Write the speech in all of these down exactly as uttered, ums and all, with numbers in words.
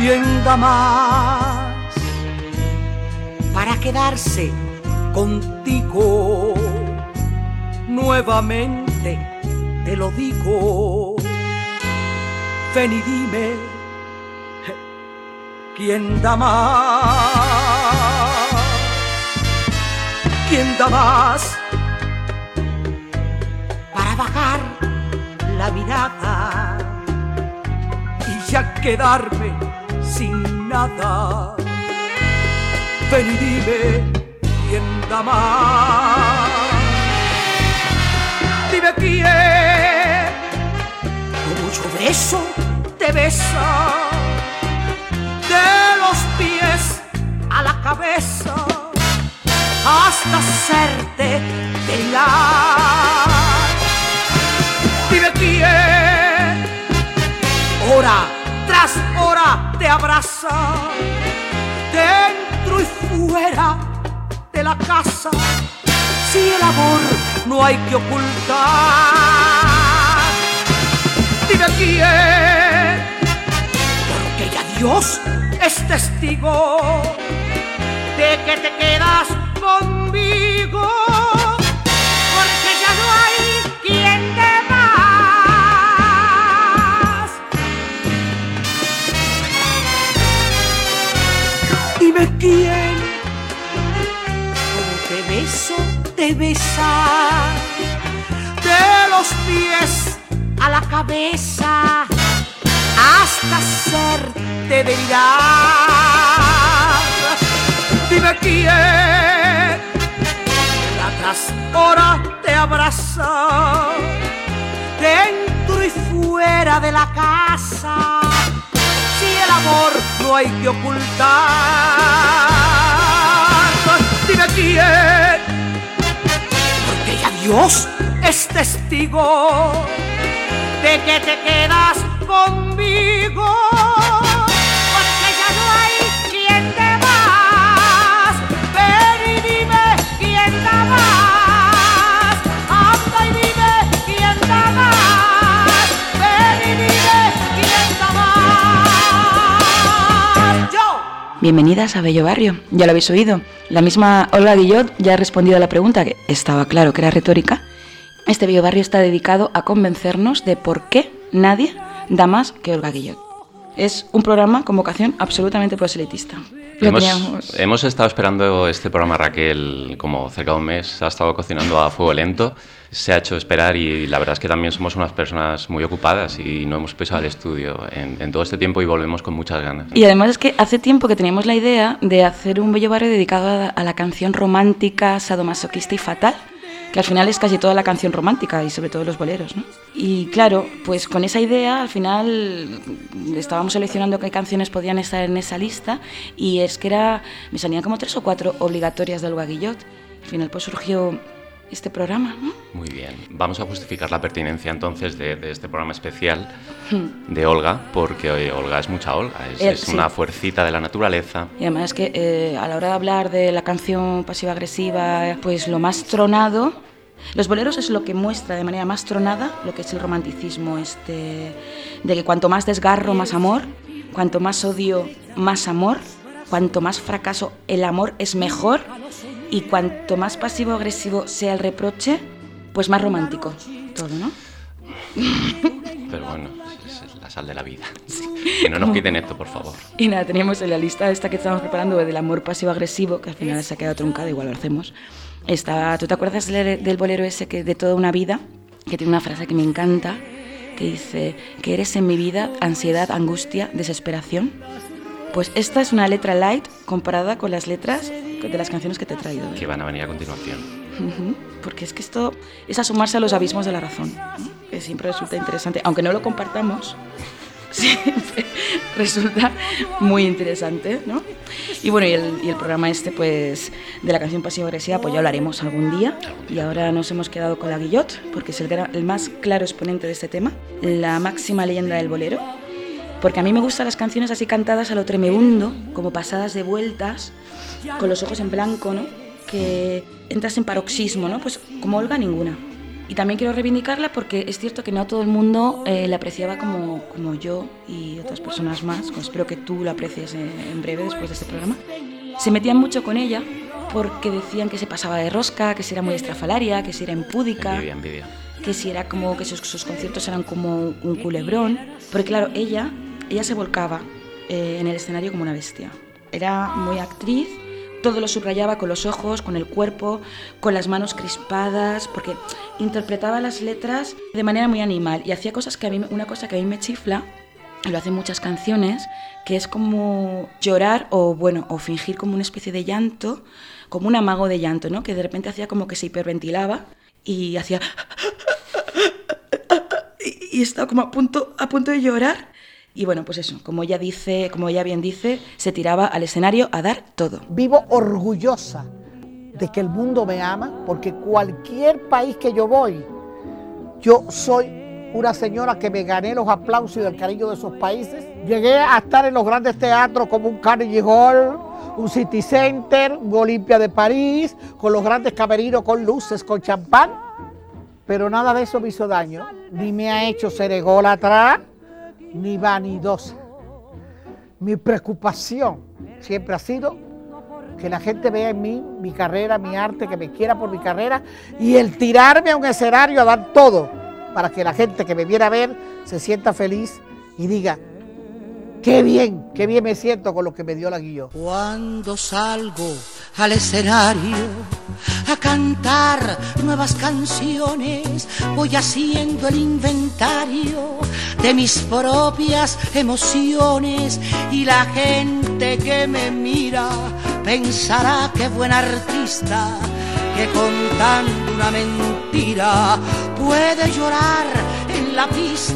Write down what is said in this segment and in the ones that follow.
¿Quién da más para quedarse contigo? Nuevamente te lo digo. Ven y dime, ¿quién da más? ¿Quién da más para bajar la mirada y ya quedarme sin nada? Ven y dime, ¿quién da más? Dime quién con mucho beso te besa, de los pies a la cabeza, hasta hacerte bailar. Dime quién hora tras hora te abraza, dentro y fuera de la casa, si el amor no hay que ocultar. Dime quién, porque ya Dios es testigo de que te quedas conmigo, porque ya no hay quien te más. Dime quién, como te beso, te besa, de los pies a la cabeza, hasta hacerte delirar. Dime quién hora tras hora te abraza, dentro y fuera de la casa, si el amor no hay que ocultar. Dime quién, porque ya Dios es testigo de que te quedas conmigo, porque ya no hay quien te más. Ven y dime quién da más. Anda y dime quién da más. Ven y dime quién da más. Yo. Bienvenidas a Bello Barrio, ya lo habéis oído. La misma Olga Guillot ya ha respondido a la pregunta, que estaba claro que era retórica. Este Bello Barrio está dedicado a convencernos de por qué nadie da más que Olga Guillot. Es un programa con vocación absolutamente proselitista. Hemos, teníamos... hemos estado esperando este programa, Raquel, como cerca de un mes. Ha estado cocinando a fuego lento, se ha hecho esperar y la verdad es que también somos unas personas muy ocupadas y no hemos pisado el estudio en, en todo este tiempo y volvemos con muchas ganas. Y además es que hace tiempo que teníamos la idea de hacer un Bello Barrio dedicado a, a la canción romántica, sadomasoquista y fatal, que al final es casi toda la canción romántica y sobre todo los boleros, ¿no? Y claro, pues con esa idea al final estábamos seleccionando qué canciones podían estar en esa lista y es que era, me salían como tres o cuatro obligatorias de Olga Guillot. Al final pues surgió este programa, ¿no? Muy bien, vamos a justificar la pertinencia entonces de, de este programa especial de Olga, porque oye, Olga es mucha Olga, es, eh, es sí. una fuercita de la naturaleza. Y además es que eh, a la hora de hablar de la canción pasiva-agresiva, pues lo más tronado, los boleros es lo que muestra de manera más tronada lo que es el romanticismo, este, de que cuanto más desgarro, más amor, cuanto más odio, más amor, cuanto más fracaso, el amor es mejor. Y cuanto más pasivo-agresivo sea el reproche, pues más romántico todo, ¿no? Pero bueno, es, es la sal de la vida. Que no nos quiten esto, por favor. Y nada, teníamos en la lista esta que estábamos preparando del amor pasivo-agresivo, que al final se ha quedado truncada, igual lo hacemos. Está, ¿tú te acuerdas del, del bolero ese que de toda una vida? Que tiene una frase que me encanta, que dice, que eres en mi vida ansiedad, angustia, desesperación. Pues esta es una letra light comparada con las letras de las canciones que te he traído. Que van a venir a continuación. Uh-huh. Porque es que esto es asomarse a los abismos de la razón, ¿no? Que siempre resulta interesante, aunque no lo compartamos, siempre resulta muy interesante, ¿no? Y bueno, y el, y el programa este, pues, de la canción pasivo-agresiva, pues ya hablaremos algún día. Y ahora nos hemos quedado con la Guillot, porque es el, el más claro exponente de este tema, la máxima leyenda del bolero. Porque a mí me gustan las canciones así cantadas a lo tremebundo, como pasadas de vueltas, con los ojos en blanco, ¿no? Que entras en paroxismo, ¿no? Pues como Olga, ninguna. Y también quiero reivindicarla porque es cierto que no todo el mundo eh, la apreciaba como, como yo y otras personas más. Pues espero que tú la aprecies en, en breve después de este programa. Se metían mucho con ella porque decían que se pasaba de rosca, que si era muy estrafalaria, que si era impúdica, Envidia, envidia. que si era como que sus, sus conciertos eran como un culebrón. Porque claro, ella, ella se volcaba eh, en el escenario como una bestia. Era muy actriz. Todo lo subrayaba con los ojos, con el cuerpo, con las manos crispadas, porque interpretaba las letras de manera muy animal y hacía cosas que a mí, una cosa que a mí me chifla, y lo hacen muchas canciones, que es como llorar o, bueno, o fingir como una especie de llanto, como un amago de llanto, ¿no? Que de repente hacía como que se hiperventilaba y hacía... y estaba como a punto, a punto de llorar. Y bueno, pues eso, como ella dice, como ella bien dice, se tiraba al escenario a dar todo. Vivo orgullosa de que el mundo me ama, porque cualquier país que yo voy, yo soy una señora que me gané los aplausos y el cariño de esos países. Llegué a estar en los grandes teatros como un Carnegie Hall, un City Center, un Olimpia de París, con los grandes camerinos, con luces, con champán, pero nada de eso me hizo daño, ni me ha hecho ser ególatra, ni vanidosa. Mi preocupación siempre ha sido que la gente vea en mí mi carrera, mi arte, que me quiera por mi carrera y el tirarme a un escenario a dar todo para que la gente que me viera a ver se sienta feliz y diga, qué bien, qué bien me siento con lo que me dio la Guillot. Cuando salgo al escenario a cantar nuevas canciones, voy haciendo el inventario de mis propias emociones y la gente que me mira pensará que buen artista, que contando una mentira puede llorar en la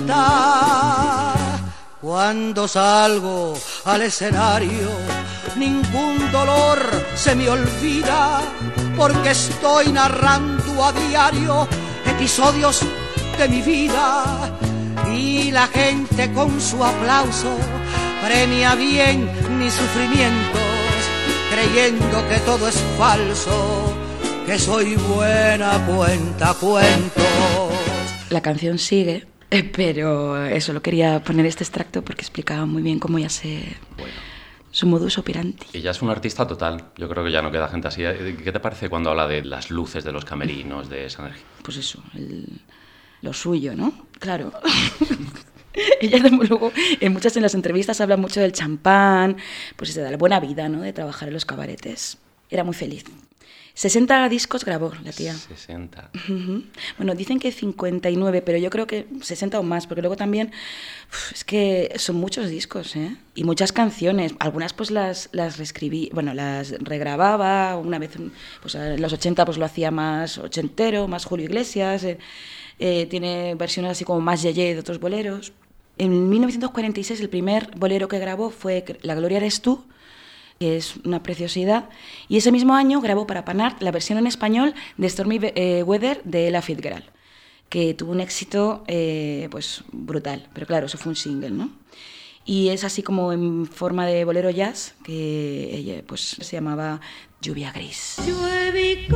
pista. Cuando salgo al escenario, ningún dolor se me olvida, porque estoy narrando a diario episodios de mi vida. Y la gente con su aplauso premia bien mis sufrimientos, creyendo que todo es falso, que soy buena cuentacuentos. La canción sigue. Pero eso, lo quería poner este extracto porque explicaba muy bien cómo ya se... Bueno. Su modus operandi. Y ya es un artista total. Yo creo que ya no queda gente así. ¿Qué te parece cuando habla de las luces de los camerinos, de esa energía? Pues eso, el, lo suyo, ¿no? Claro. Ella, desde luego, en muchas de las entrevistas habla mucho del champán, pues de la buena vida, ¿no? De trabajar en los cabaretes. Era muy feliz. sesenta discos grabó la tía. sesenta. Uh-huh. Bueno, dicen que cincuenta y nueve, pero yo creo que sesenta o más, porque luego también uf, es que son muchos discos, ¿eh? Y muchas canciones. Algunas pues las, las reescribí, bueno, las regrababa. Una vez, pues en los ochenta pues lo hacía más ochentero, más Julio Iglesias. Eh, eh, tiene versiones así como más yeye de otros boleros. En mil novecientos cuarenta y seis el primer bolero que grabó fue La Gloria eres tú, que es una preciosidad, y ese mismo año grabó para Panart la versión en español de Stormy eh, Weather de Ella Fitzgerald, que tuvo un éxito eh, pues brutal, pero claro, eso fue un single, ¿no? Y es así como en forma de bolero jazz, que ella pues se llamaba Lluvia Gris. Llueve y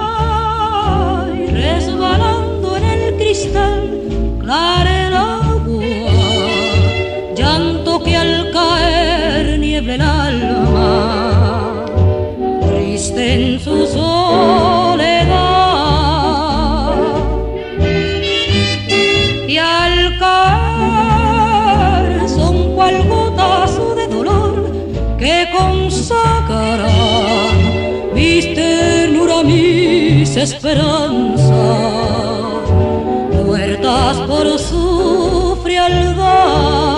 cae, resbalando en el cristal, clara el agua, llanto que al caer niebla el alma, triste en su soledad, y al caer son cual gotas de dolor que consagran mis ternura, mis esperanzas, muertas por su frialdad,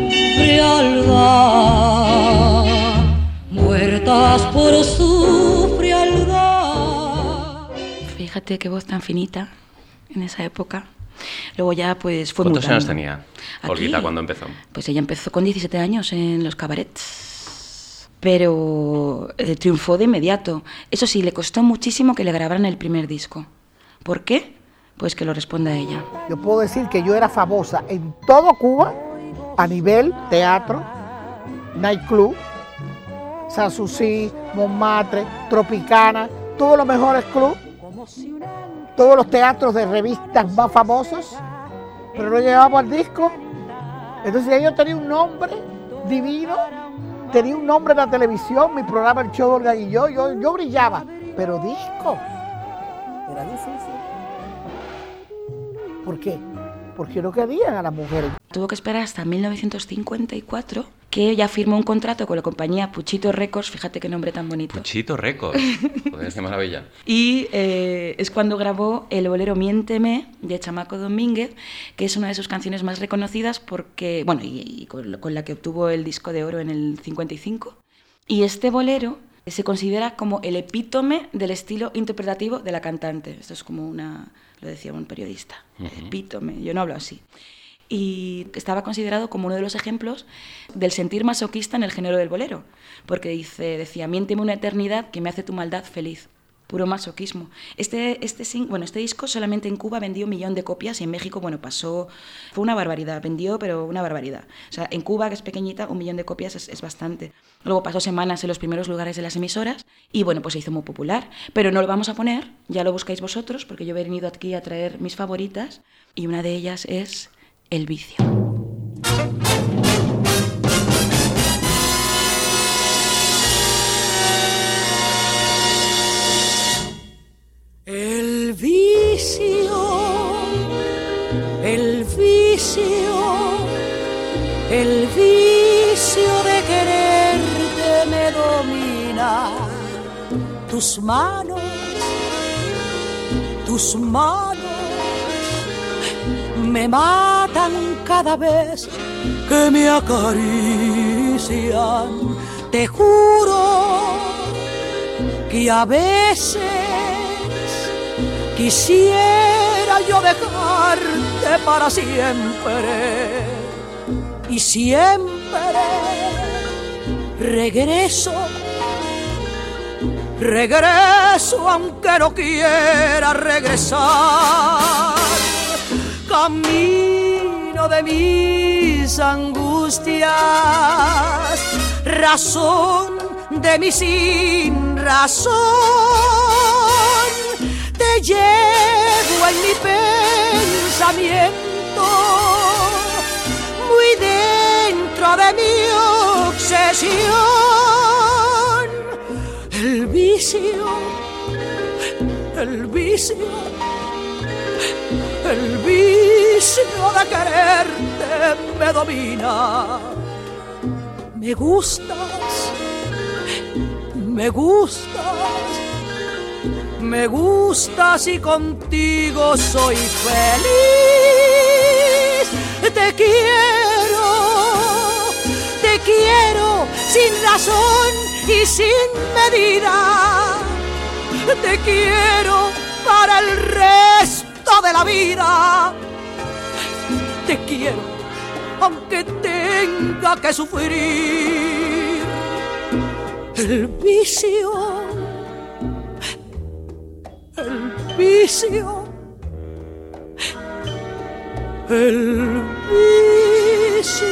frialdad, muertas por su frialdad. Fíjate qué voz tan finita en esa época. Luego ya pues fue ¿Cuántos mutando. años tenía Olguita Aquí, cuando empezó? Pues ella empezó con diecisiete años en los cabarets, pero eh, triunfó de inmediato. Eso sí, le costó muchísimo que le grabaran el primer disco. ¿Por qué? Pues que lo responda ella. Yo puedo decir que yo era famosa en todo Cuba, a nivel teatro, nightclub, Sanssouci, Montmartre, Tropicana, todos los mejores clubes. todos los teatros de revistas más famosos, pero no llegábamos al disco. Entonces ya yo tenía un nombre divino, tenía un nombre en la televisión, mi programa El Show de Olga Guillot, yo, yo brillaba, pero disco era difícil. ¿Por qué? Porque no querían a las mujeres. Tuvo que esperar hasta mil novecientos cincuenta y cuatro que ella firmó un contrato con la compañía Puchito Records, fíjate qué nombre tan bonito. Puchito Records, joder, qué maravilla. Y eh, es cuando grabó el bolero Miénteme de Chamaco Domínguez, que es una de sus canciones más reconocidas porque, bueno, y, y con, con la que obtuvo el disco de oro en el cincuenta y cinco. Y este bolero se considera como el epítome del estilo interpretativo de la cantante. Esto es como una, lo decía un periodista, uh-huh. Epítome, yo no hablo así. Y estaba considerado como uno de los ejemplos del sentir masoquista en el género del bolero, porque dice, decía, miénteme una eternidad que me hace tu maldad feliz. Puro masoquismo. Este, este, bueno, este disco solamente en Cuba vendió un millón de copias y en México, bueno, pasó, fue una barbaridad, vendió, pero una barbaridad. O sea, en Cuba, que es pequeñita, un millón de copias es, es bastante. Luego pasó semanas en los primeros lugares de las emisoras y, bueno, pues se hizo muy popular. Pero no lo vamos a poner, ya lo buscáis vosotros, porque yo he venido aquí a traer mis favoritas y una de ellas es El vicio. El vicio, el vicio, el vicio de quererte me domina. Tus manos, tus manos me matan cada vez que me acarician. Te juro que a veces quisiera yo dejarte para siempre y siempre regreso, regreso aunque no quiera regresar. Camino de mis angustias, razón de mi sin razón. Te llevo en mi pensamiento, muy dentro de mi obsesión. El vicio, el vicio, el vicio de quererte me domina. Me gustas, me gustas, me gustas y contigo soy feliz. Te quiero, te quiero sin razón y sin medida. Te quiero para el resto de la vida. Te quiero aunque tenga que sufrir. El vicio, el vicio, el vicio.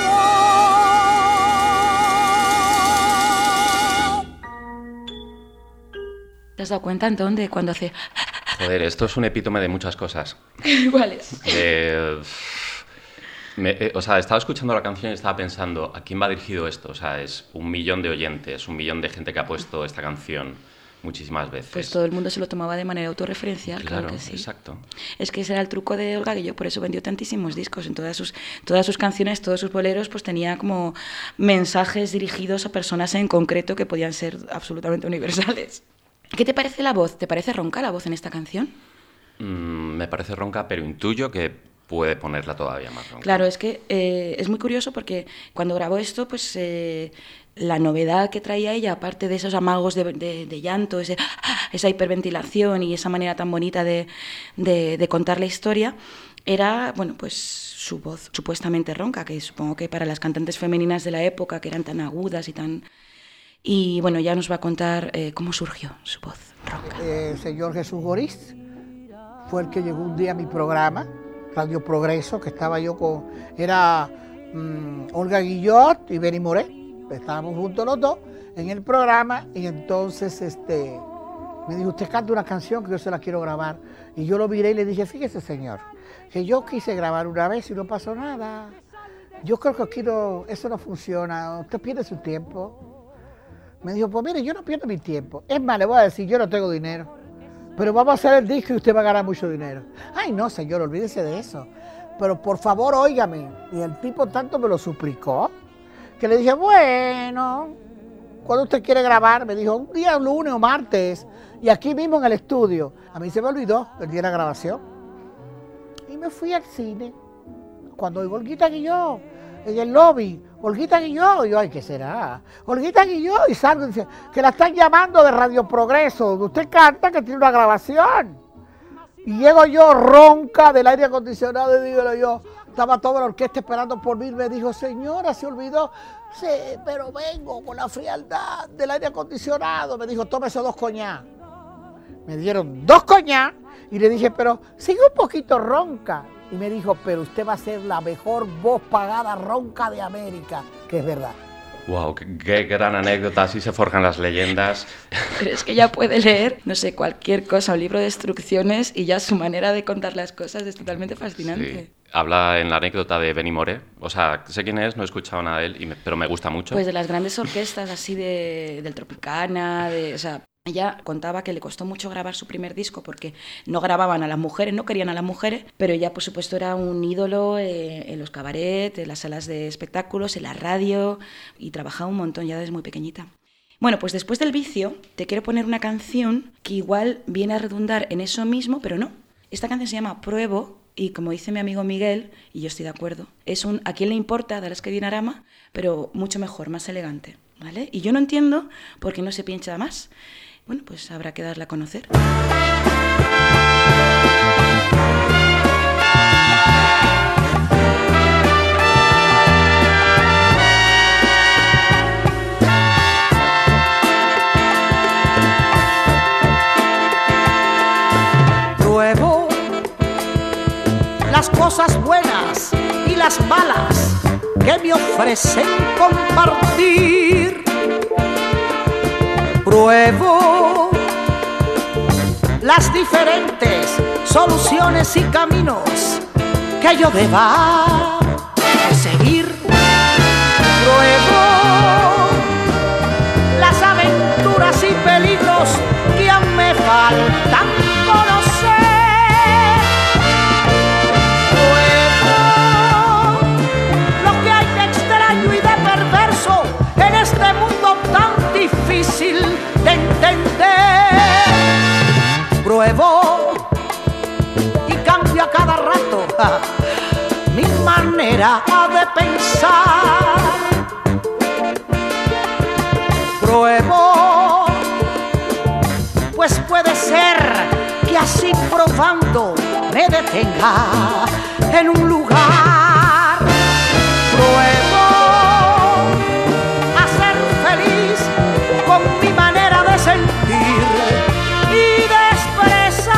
¿Te has dado cuenta, Antón, de cuando hace...? Joder, esto es un epítome de muchas cosas. ¿Cuáles? Eh, me, eh, o sea, estaba escuchando la canción y estaba pensando, ¿a quién va dirigido esto? O sea, es un millón de oyentes, un millón de gente que ha puesto esta canción muchísimas veces. Pues todo el mundo se lo tomaba de manera autorreferencial, claro, claro que sí. Exacto. Es que ese era el truco de Olga Guillot, por eso vendió tantísimos discos. En todas sus, todas sus canciones, todos sus boleros, pues tenía como mensajes dirigidos a personas en concreto que podían ser absolutamente universales. ¿Qué te parece la voz? ¿Te parece ronca la voz en esta canción? Mm, me parece ronca, pero intuyo que puede ponerla todavía más ronca. Claro, es que eh, es muy curioso porque cuando grabó esto, pues eh, la novedad que traía ella, aparte de esos amagos de, de, de llanto, ese, esa hiperventilación y esa manera tan bonita de, de, de contar la historia, era, bueno, pues su voz supuestamente ronca, que supongo que para las cantantes femeninas de la época, que eran tan agudas y tan... Y bueno, ya nos va a contar eh, cómo surgió su voz ronca. El señor Jesús Goriz fue el que llegó un día a mi programa, Radio Progreso, que estaba yo con... Era mmm, Olga Guillot y Benny Moré. Estábamos juntos los dos en el programa y entonces este, Me dijo, usted canta una canción que yo se la quiero grabar. Y yo lo miré y le dije, fíjese, señor, que yo quise grabar una vez y no pasó nada. Yo creo que aquí no, eso no funciona, usted pierde su tiempo. Me dijo, pues mire, yo no pierdo mi tiempo. Es más, le voy a decir, yo no tengo dinero, pero vamos a hacer el disco y usted va a ganar mucho dinero. Ay, no, señor, olvídese de eso. Pero por favor, óigame. Y el tipo tanto me lo suplicó, que le dije, bueno, ¿cuándo usted quiere grabar? Me dijo, un día lunes o martes, y aquí mismo en el estudio. A mí se me olvidó el día de la grabación. Y me fui al cine. Cuando oigo Olguita Guilló, en el lobby, Olguita Guilló, y yo, ay, ¿qué será? Olguita Guilló, y salgo y dice, que la están llamando de Radio Progreso, donde usted canta que tiene una grabación. Y llego yo ronca del aire acondicionado y digo yo, estaba toda la orquesta esperando por mí, me dijo, señora, se olvidó, sí, pero vengo con la frialdad del aire acondicionado. Me dijo, tómese dos coñac. Me dieron dos coñac y le dije, pero sigue un poquito ronca. Y me dijo, pero usted va a ser la mejor voz pagada ronca de América, que es verdad. Wow, qué, qué gran anécdota, así se forjan las leyendas. Pero es que ya puede leer, no sé, cualquier cosa, un libro de instrucciones, y ya su manera de contar las cosas es totalmente fascinante. Sí. Habla en la anécdota de Benny More, o sea, sé quién es, no he escuchado nada de él, y me, pero me gusta mucho. Pues de las grandes orquestas así de, del Tropicana, de, o sea, ella contaba que le costó mucho grabar su primer disco porque no grababan a las mujeres, no querían a las mujeres, pero ella, por supuesto, era un ídolo eh, en los cabarets, en las salas de espectáculos, en la radio, y trabajaba un montón ya desde muy pequeñita. Bueno, pues después del vicio, te quiero poner una canción que igual viene a redundar en eso mismo, pero no. Esta canción se llama Pruebo, y como dice mi amigo Miguel, y yo estoy de acuerdo, es un ¿a quién le importa? De las que Dinarama, pero mucho mejor, más elegante, ¿vale? Y yo no entiendo por qué no se pincha más. Bueno, pues habrá que darla a conocer. Pruebo las cosas buenas y las malas que me ofrecen compartir. Pruebo las diferentes soluciones y caminos que yo deba seguir. Pruebo las aventuras y peligros que aún me faltan conocer. Pruebo lo que hay de extraño y de perverso en este mundo tan difícil de entender. Pruebo y cambio a cada rato ja, mi manera de pensar. Pruebo, pues puede ser que así probando me detenga en un lugar. Pruebo a ser feliz con mi manera de sentir y de expresar.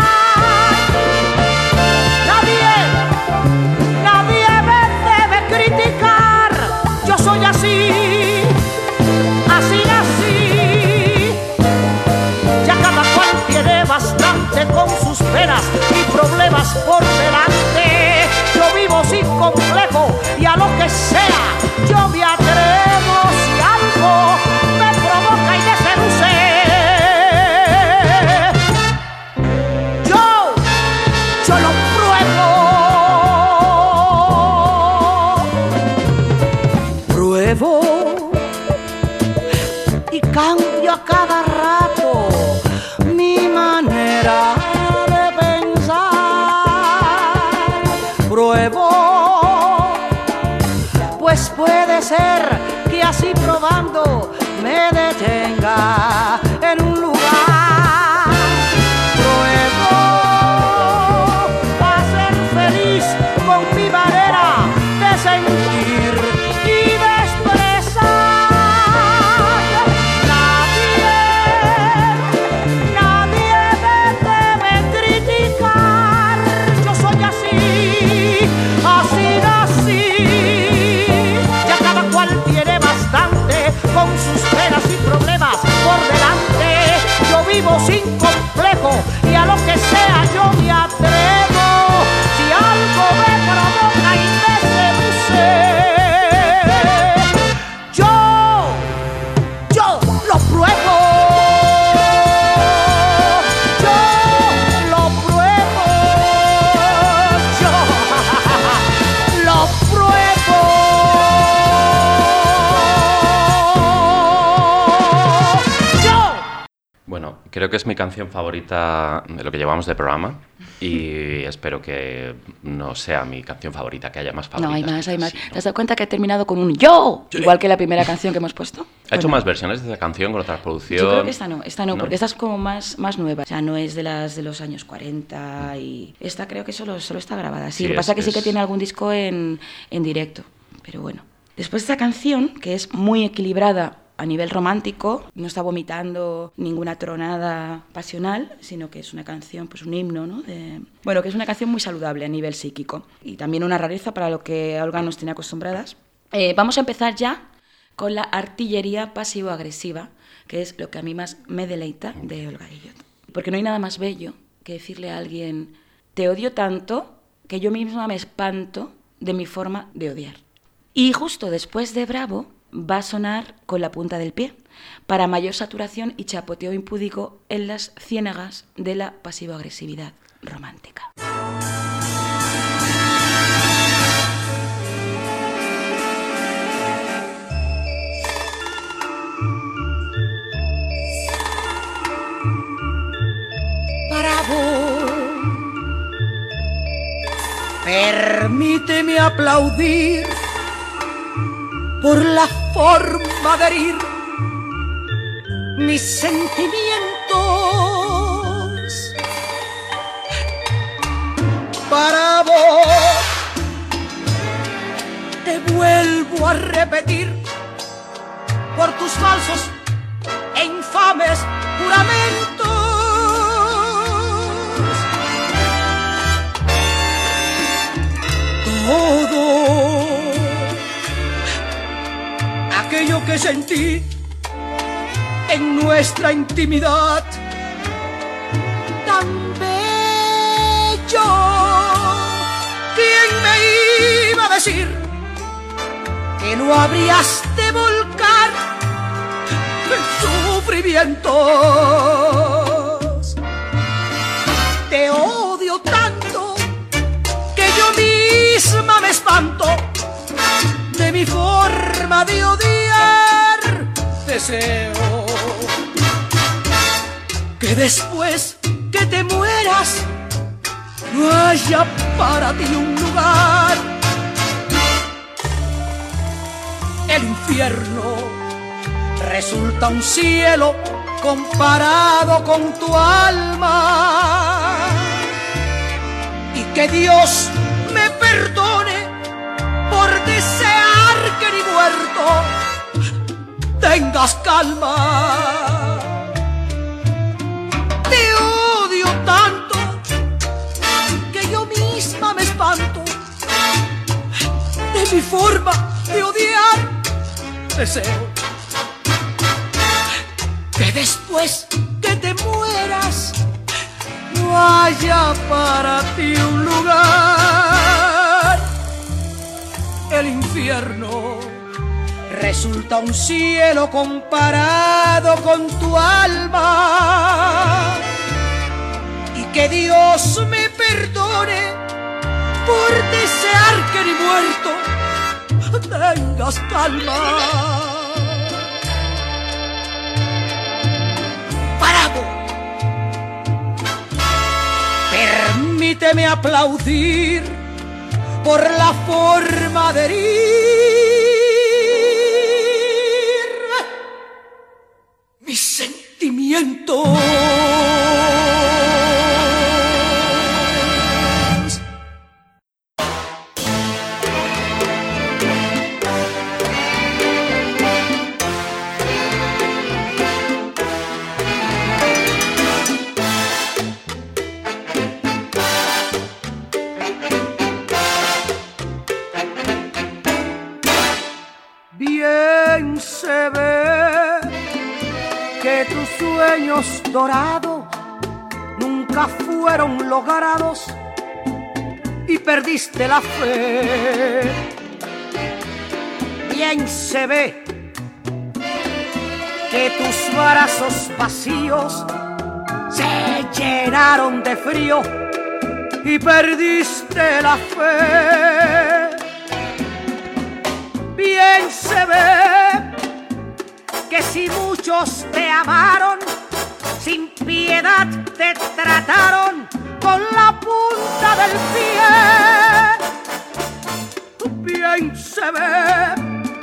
Nadie, nadie me debe criticar. Yo soy así, así nací. Ya cada cual tiene bastante con sus penas y problemas por delante. Yo vivo sin complejo y a lo que sea yo me atrevo si algo me provoca y me seduce. Yo, yo lo pruebo. Pruebo y cambio a cada rato mi manera de pensar. Pruebo, pues puede ser que así probando me detenga en un lugar. Pruebo a ser feliz con mi manera de sentir y de expresar. Nadie, Creo que es mi canción favorita de lo que llevamos de programa y espero que no sea mi canción favorita, que haya más favoritas. No, hay más, hay más. Sí, ¿no? ¿Te has dado cuenta que ha terminado con un yo? Igual que la primera canción que hemos puesto. ¿Ha hecho Bueno, más versiones de esa canción con otra producción? Yo creo que esta no, esta no, ¿No? porque esta es como más, más nueva. O sea, no es de las de los años cuarenta y esta creo que solo, solo está grabada. Sí, Sí, lo que es- pasa es que sí es- que tiene algún disco en, en directo, pero bueno. Después de esta canción, que es muy equilibrada a nivel romántico, no está vomitando ninguna tronada pasional, sino que es una canción, pues un himno, ¿no? De... Bueno, que es una canción muy saludable a nivel psíquico y también una rareza para lo que Olga nos tiene acostumbradas. Eh, vamos a empezar ya con la artillería pasivo-agresiva, que es lo que a mí más me deleita de Olga Guillot. Porque no hay nada más bello que decirle a alguien, te odio tanto que yo misma me espanto de mi forma de odiar. Y justo después de Bravo va a sonar Con la punta del pie, para mayor saturación y chapoteo impúdico en las ciénagas de la pasivo-agresividad romántica. Bravo, permíteme aplaudir por la forma de herir mis sentimientos. Para vos te vuelvo a repetir por tus falsos e infames juramentos. Todo aquello que sentí en nuestra intimidad tan bello, ¿quién me iba a decir que no habrías de volcar en sufrimientos? Te odio tanto que yo misma me espanto de mi forma de odiar. Deseo que después que te mueras no haya para ti un lugar. El infierno resulta un cielo comparado con tu alma, y que Dios me perdone por desear que ni muerto tengas calma. Te odio tanto que yo misma me espanto de mi forma de odiar. Deseo que después que te mueras no haya para ti un lugar. El infierno resulta un cielo comparado con tu alma, y que Dios me perdone por desear que ni muerto tengas calma. Bravo, permíteme aplaudir por la forma de herir mis sentimientos. Bien se ve que tus sueños dorados nunca fueron logrados y perdiste la fe. Bien se ve que tus brazos vacíos se llenaron de frío y perdiste la fe. Bien se ve que si muchos te amaron, sin piedad te trataron con la punta del pie. Bien se ve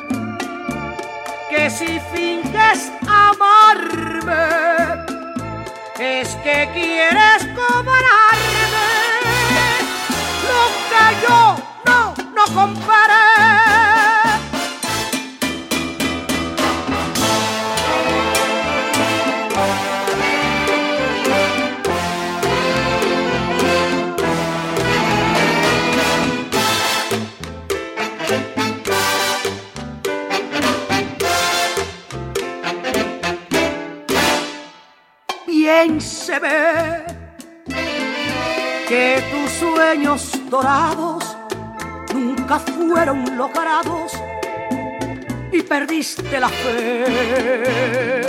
que si finges amarme es que quieres cobrarme lo que yo no, no comparé. Bien se ve que tus sueños dorados nunca fueron logrados y perdiste la fe.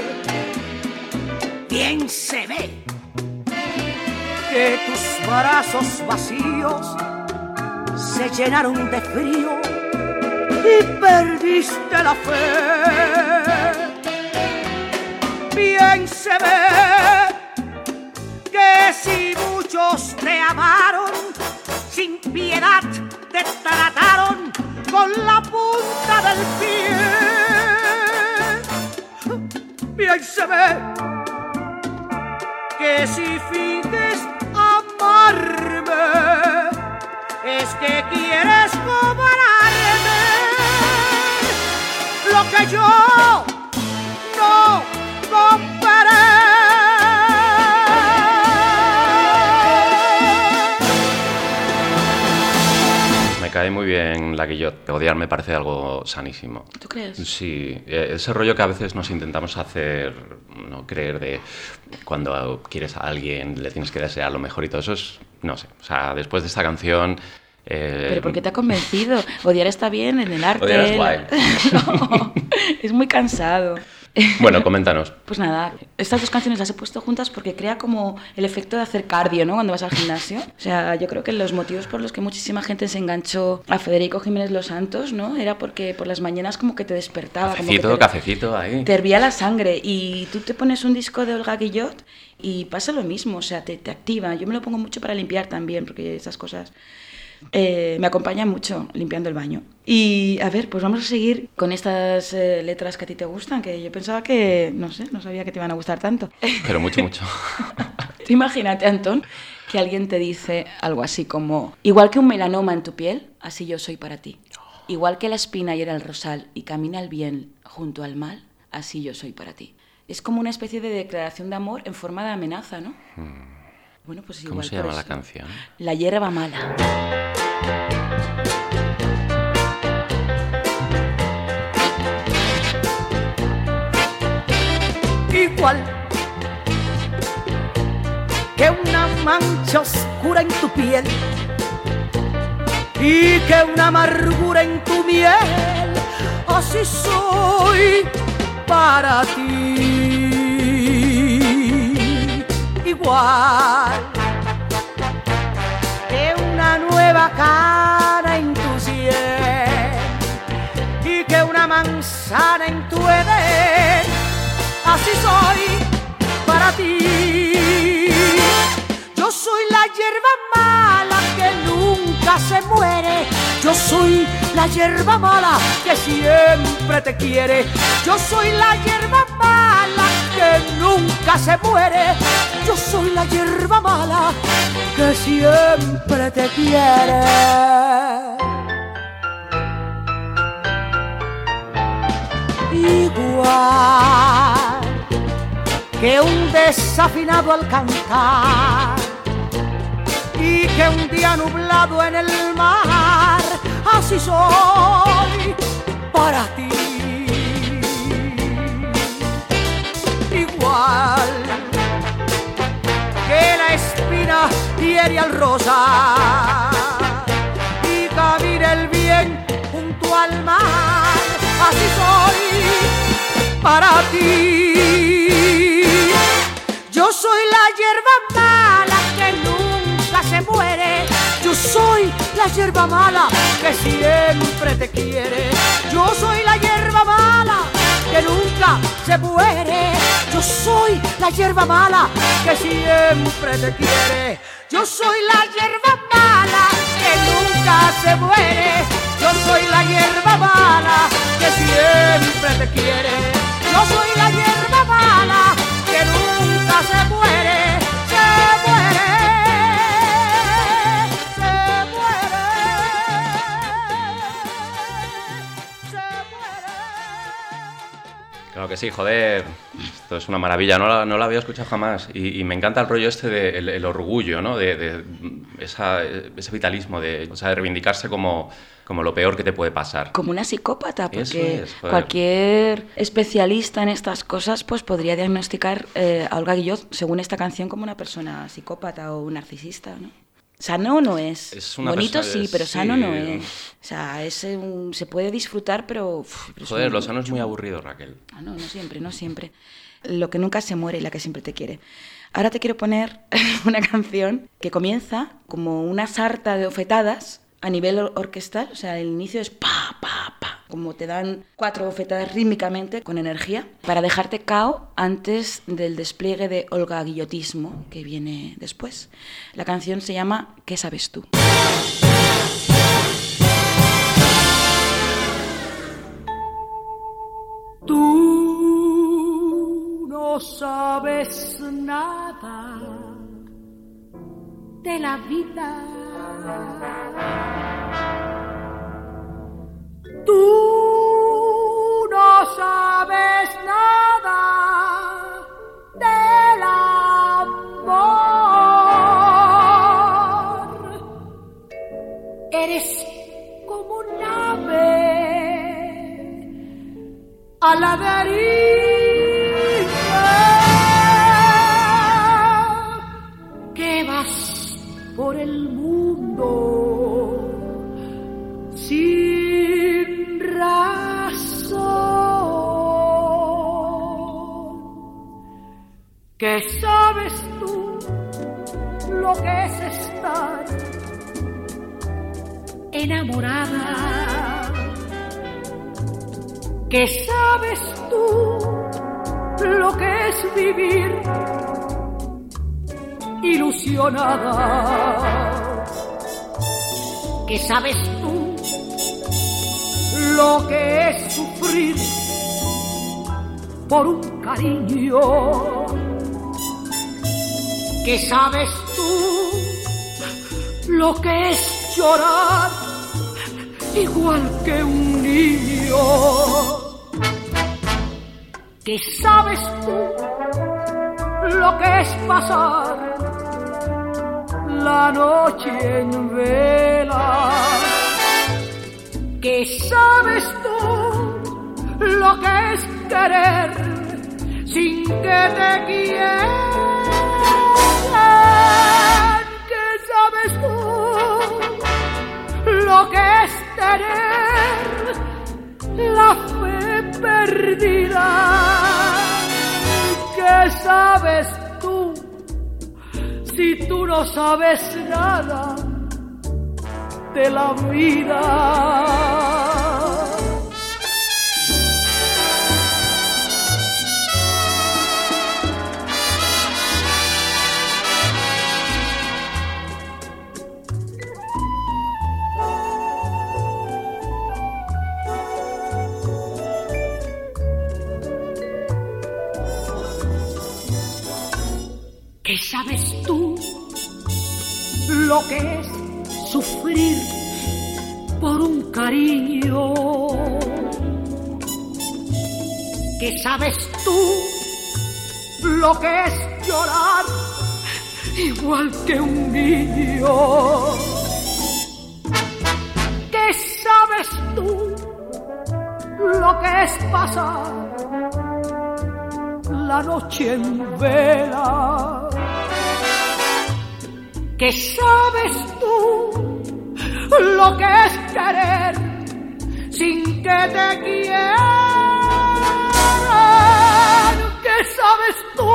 Bien se ve que tus brazos vacíos se llenaron de frío y perdiste la fe. Bien se ve que si muchos te amaron, sin piedad te trataron con la punta del pie. Bien se ve que si finges amarme, es que quieres cobrarme lo que yo no comparé. Me cae muy bien la Guillot. Odiar me parece algo sanísimo. ¿Tú crees? Sí, ese rollo que a veces nos intentamos hacer, no creer de cuando quieres a alguien le tienes que desear lo mejor y todo eso es, no sé, o sea, después de esta canción... Eh, ¿Pero por qué te ha convencido? Odiar está bien en el arte. Odiar es guay. No, es muy cansado. Bueno, coméntanos. Pues nada, estas dos canciones las he puesto juntas porque crea como el efecto de hacer cardio, ¿no? Cuando vas al gimnasio. O sea, yo creo que los motivos por los que muchísima gente se enganchó a Federico Jiménez Los Santos, ¿no? Era porque por las mañanas como que te despertaba. Cafecito, como que te, cafecito, ahí. Te hervía la sangre y tú te pones un disco de Olga Guillot y pasa lo mismo, o sea, te, te activa. Yo me lo pongo mucho para limpiar también porque esas cosas... Eh, me acompaña mucho limpiando el baño. Y a ver, pues vamos a seguir con estas eh, letras que a ti te gustan, que yo pensaba que, no sé, no sabía que te iban a gustar tanto. Pero mucho, mucho. Tú imagínate, Antón, que alguien te dice algo así como: igual que un melanoma en tu piel, así yo soy para ti. Igual que la espina hiera el rosal y camina el bien junto al mal, así yo soy para ti. Es como una especie de declaración de amor en forma de amenaza, ¿no? Hmm. Bueno, pues igual. ¿Cómo se llama la canción? La hierba mala. Igual que una mancha oscura en tu piel y que una amargura en tu miel, así soy para ti. Igual que una nueva cara en tu sien y que una manzana en tu edén, así soy para ti. Yo soy la hierba mala que nunca se muere. Yo soy la hierba mala que siempre te quiere. Yo soy la hierba mala que nunca se muere. Yo soy la hierba mala que siempre te quiere. Igual que un desafinado al cantar y que un día nublado en el mar, así soy para ti. Igual que la espina hiere al rosa y camina el bien junto al mar, así soy para ti. Yo soy la hierba mala que nunca se muere. Yo soy la hierba mala que siempre te quiere. Yo soy la hierba mala que nunca se muere. Yo soy la hierba mala que siempre te quiere. Yo soy la hierba mala que nunca se muere. Yo soy la hierba mala que siempre te quiere. Yo soy la hierba mala que nunca se muere. Se muere, se muere, se muere. Claro que sí, joder. Esto es una maravilla, no la, no la había escuchado jamás. Y, y me encanta el rollo este de el, el orgullo, ¿no? De, de esa, ese vitalismo, de, o sea, de reivindicarse como, como lo peor que te puede pasar. Como una psicópata, porque Eso es, cualquier especialista en estas cosas pues podría diagnosticar eh, a Olga Guillot, según esta canción, como una persona psicópata o un narcisista, ¿no? Sano no es. Es una bonito persona, sí, pero sí. sano no es. O sea, es un, se puede disfrutar, pero... Uf, pero Joder, es lo sano es mucho. muy aburrido, Raquel. Ah, no, no siempre, no siempre. Lo que nunca se muere y la que siempre te quiere. Ahora te quiero poner una canción que comienza como una sarta de bofetadas a nivel or- orquestal. O sea, el inicio es pa, pa, pa. Como te dan cuatro bofetadas rítmicamente, con energía, para dejarte cao antes del despliegue de Olga Guillotismo que viene después. La canción se llama ¿Qué sabes tú? Tú no sabes nada de la vida. Tú no sabes nada del amor. Eres como un ave a la deriva, que vas por el mundo sin razón. ¿Qué sabes tú lo que es estar enamorada? ¿Qué sabes tú lo que es vivir ilusionada? ¿Qué sabes tú lo que es sufrir por un cariño? ¿Qué sabes tú lo que es llorar igual que un niño? ¿Qué sabes tú lo que es pasar la noche en vela? ¿Qué sabes tú lo que es querer sin que te quieran? ¿Qué sabes tú lo que es tener la fe perdida? ¿Qué sabes tú si tú no sabes nada de la vida? ¿Qué sabes tú lo que es sufrir por un cariño? ¿Qué sabes tú lo que es llorar igual que un niño? ¿Qué sabes tú lo que es pasar la noche en vela? ¿Qué sabes tú lo que es querer sin que te quieran? ¿Qué sabes tú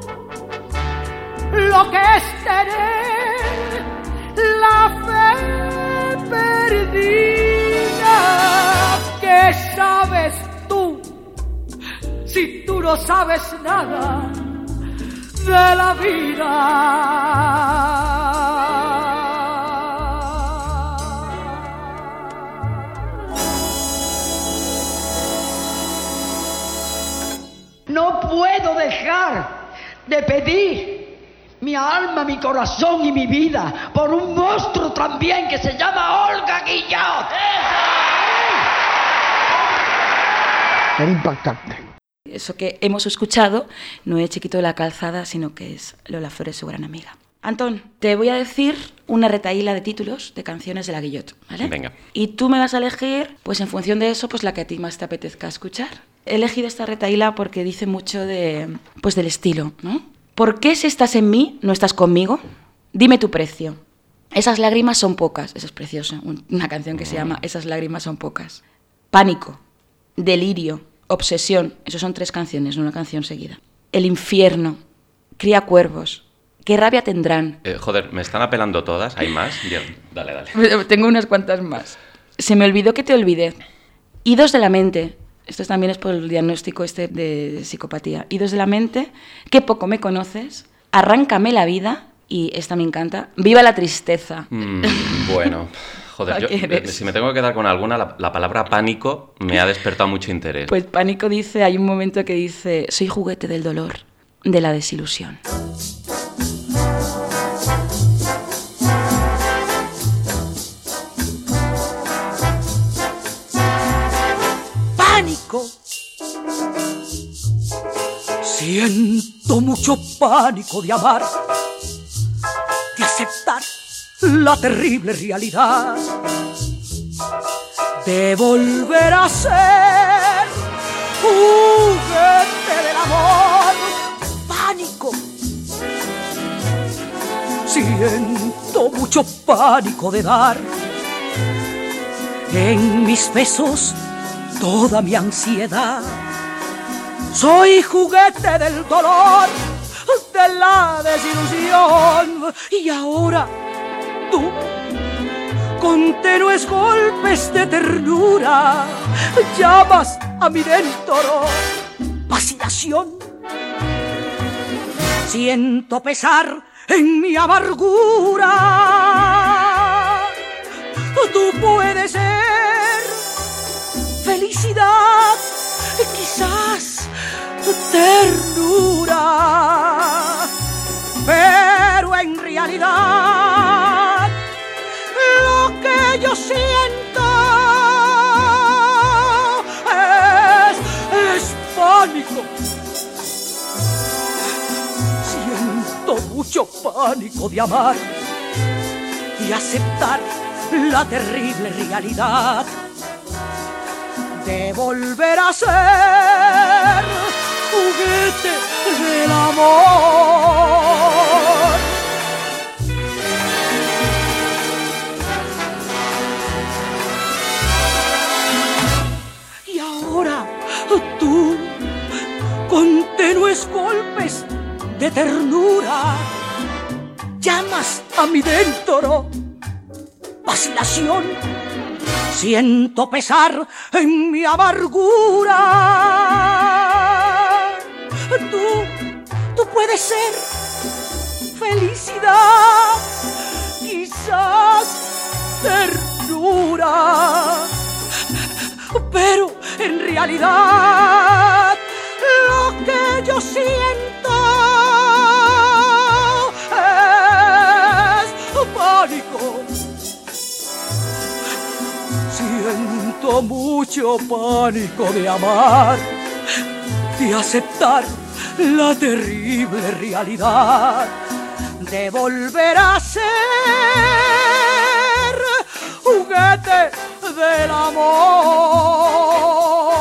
lo que es tener la fe perdida? ¿Qué sabes tú si tú no sabes nada de la vida. No puedo dejar de pedir mi alma, mi corazón y mi vida por un monstruo también que se llama Olga Guillot. Era impactante. Eso que hemos escuchado no es Chiquito de la Calzada, sino que es Lola Flores, su gran amiga. Antón, te voy a decir una retahíla de títulos de canciones de la Guillot, ¿vale? Venga. Y tú me vas a elegir, pues en función de eso, pues la que a ti más te apetezca escuchar. He elegido esta retahíla porque dice mucho de, pues del estilo, ¿no? ¿Por qué si estás en mí, no estás conmigo? Dime tu precio. Esas lágrimas son pocas. Esa es preciosa. Una canción que se llama Esas lágrimas son pocas. Pánico, delirio, obsesión. Esos son tres canciones, no una canción seguida. El infierno, cría cuervos. ¿Qué rabia tendrán? Eh, joder, me están apelando todas. ¿Hay más? Bien, dale, dale. Tengo unas cuantas más. Se me olvidó que te olvidé. Idos de la mente. Esto también es por el diagnóstico este de psicopatía. Idos de la mente. Qué poco me conoces. Arráncame la vida. Y esta me encanta. Viva la tristeza. Mm, bueno, joder, yo, si me tengo que quedar con alguna, la, la palabra pánico me ha despertado mucho interés. Pues pánico dice, hay un momento que dice, soy juguete del dolor, de la desilusión. Pánico. Siento mucho pánico de amar, de aceptar la terrible realidad, de volver a ser juguete del amor. Pánico. Siento mucho pánico de dar en mis besos toda mi ansiedad. Soy juguete del dolor, de la desilusión. Y ahora tú, con tenues golpes de ternura, llamas a mi dentro vacilación. Siento pesar en mi amargura. Tú puedes ser felicidad, quizás ternura, pero en realidad lo que yo siento es, es pánico. Siento mucho pánico de amar y aceptar la terrible realidad de volver a ser juguete del amor. Y ahora tú, con tenues golpes de ternura, llamas a mi dentro vacilación. Siento pesar en mi amargura. Tú, tú puedes ser felicidad, quizás ternura, pero en realidad lo que yo siento es pánico. Siento mucho pánico de amar, de aceptar la terrible realidad, de volver a ser juguete del amor.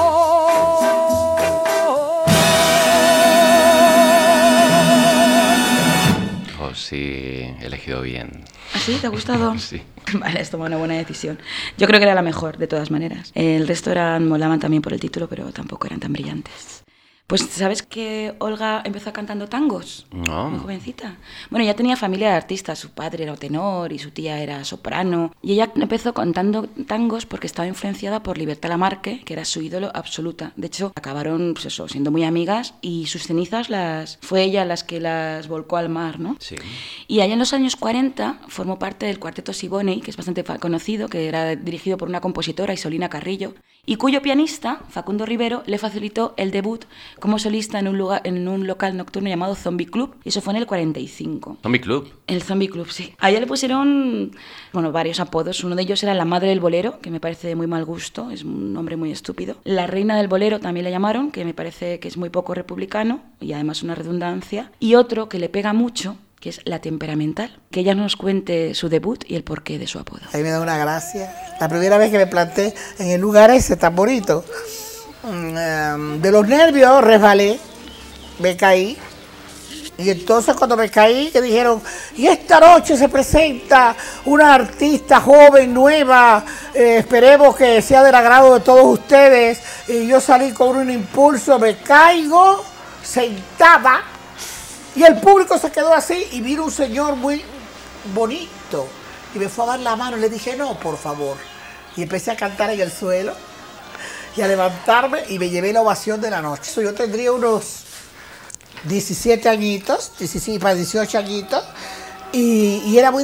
Oh, sí, he elegido bien. ¿Ah, sí? ¿Te ha gustado? Sí. Vale, has tomado una buena decisión. Yo creo que era la mejor, de todas maneras. El resto eran, molaban también por el título, pero tampoco eran tan brillantes. Pues ¿sabes que Olga empezó cantando tangos? No. Muy jovencita. Bueno, ya tenía familia de artistas, su padre era tenor y su tía era soprano. Y ella empezó cantando tangos porque estaba influenciada por Libertad Lamarque, que era su ídolo absoluta. De hecho, acabaron pues eso, siendo muy amigas y sus cenizas las fue ella las que las volcó al mar, ¿no? Sí. Y allá en los años cuarenta formó parte del cuarteto Siboney, que es bastante conocido, que era dirigido por una compositora, Isolina Carrillo, y cuyo pianista, Facundo Rivero, le facilitó el debut como solista en un, lugar, en un local nocturno llamado Zombie Club, y eso fue en el cuarenta y cinco. ¿Zombie Club? El Zombie Club, sí. A ella le pusieron, bueno, varios apodos. Uno de ellos era la madre del bolero, que me parece de muy mal gusto, es un nombre muy estúpido. La reina del bolero también le llamaron, que me parece que es muy poco republicano, y además una redundancia. Y otro que le pega mucho, que es la temperamental. Que ella nos cuente su debut y el porqué de su apodo. A mí me da una gracia. La primera vez que me planté en el lugar ese tan bonito, de los nervios resbalé, me caí. Y entonces cuando me caí, que dijeron, y esta noche se presenta una artista joven, nueva, eh, esperemos que sea del agrado de todos ustedes. Y yo salí con un impulso, me caigo, sentada, y el público se quedó así, y vino un señor muy bonito, y me fue a dar la mano, y le dije, no, por favor. Y empecé a cantar en el suelo, y a levantarme, y me llevé la ovación de la noche. So, yo tendría unos diecisiete añitos, diecisiete para dieciocho añitos, y, y era muy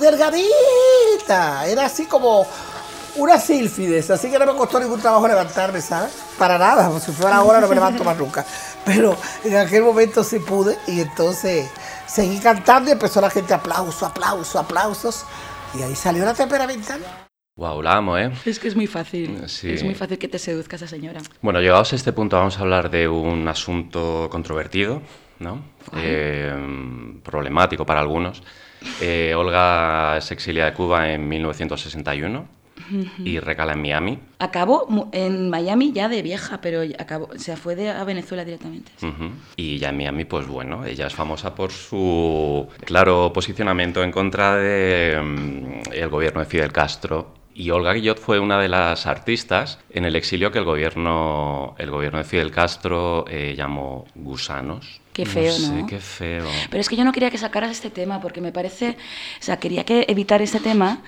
delgadita, era así como una sílfides, así que no me costó ningún trabajo levantarme, ¿sabes? Para nada, como si fuera ahora no me levanto más nunca. Pero en aquel momento sí pude, y entonces seguí cantando y empezó la gente, aplauso, aplauso, aplausos, y ahí salió la temperamental. Wow, la amo, ¿eh? Es que es muy fácil, sí. Es muy fácil que te seduzca esa señora. Bueno, llegados a este punto vamos a hablar de un asunto controvertido, ¿no? Eh, problemático para algunos. Eh, Olga se exilia de Cuba en mil novecientos sesenta y uno y recala en Miami. Acabó en Miami ya de vieja, pero acabó, o sea, fue de, a Venezuela directamente. Sí. Uh-huh. Y ya en Miami, pues bueno, ella es famosa por su claro posicionamiento en contra del um, gobierno de Fidel Castro. Y Olga Guillot fue una de las artistas en el exilio que el gobierno, el gobierno de Fidel Castro eh, llamó gusanos. Qué feo, ¿no? No sé, qué feo. Pero es que yo no quería que sacaras este tema porque me parece... O sea, quería que evitar este tema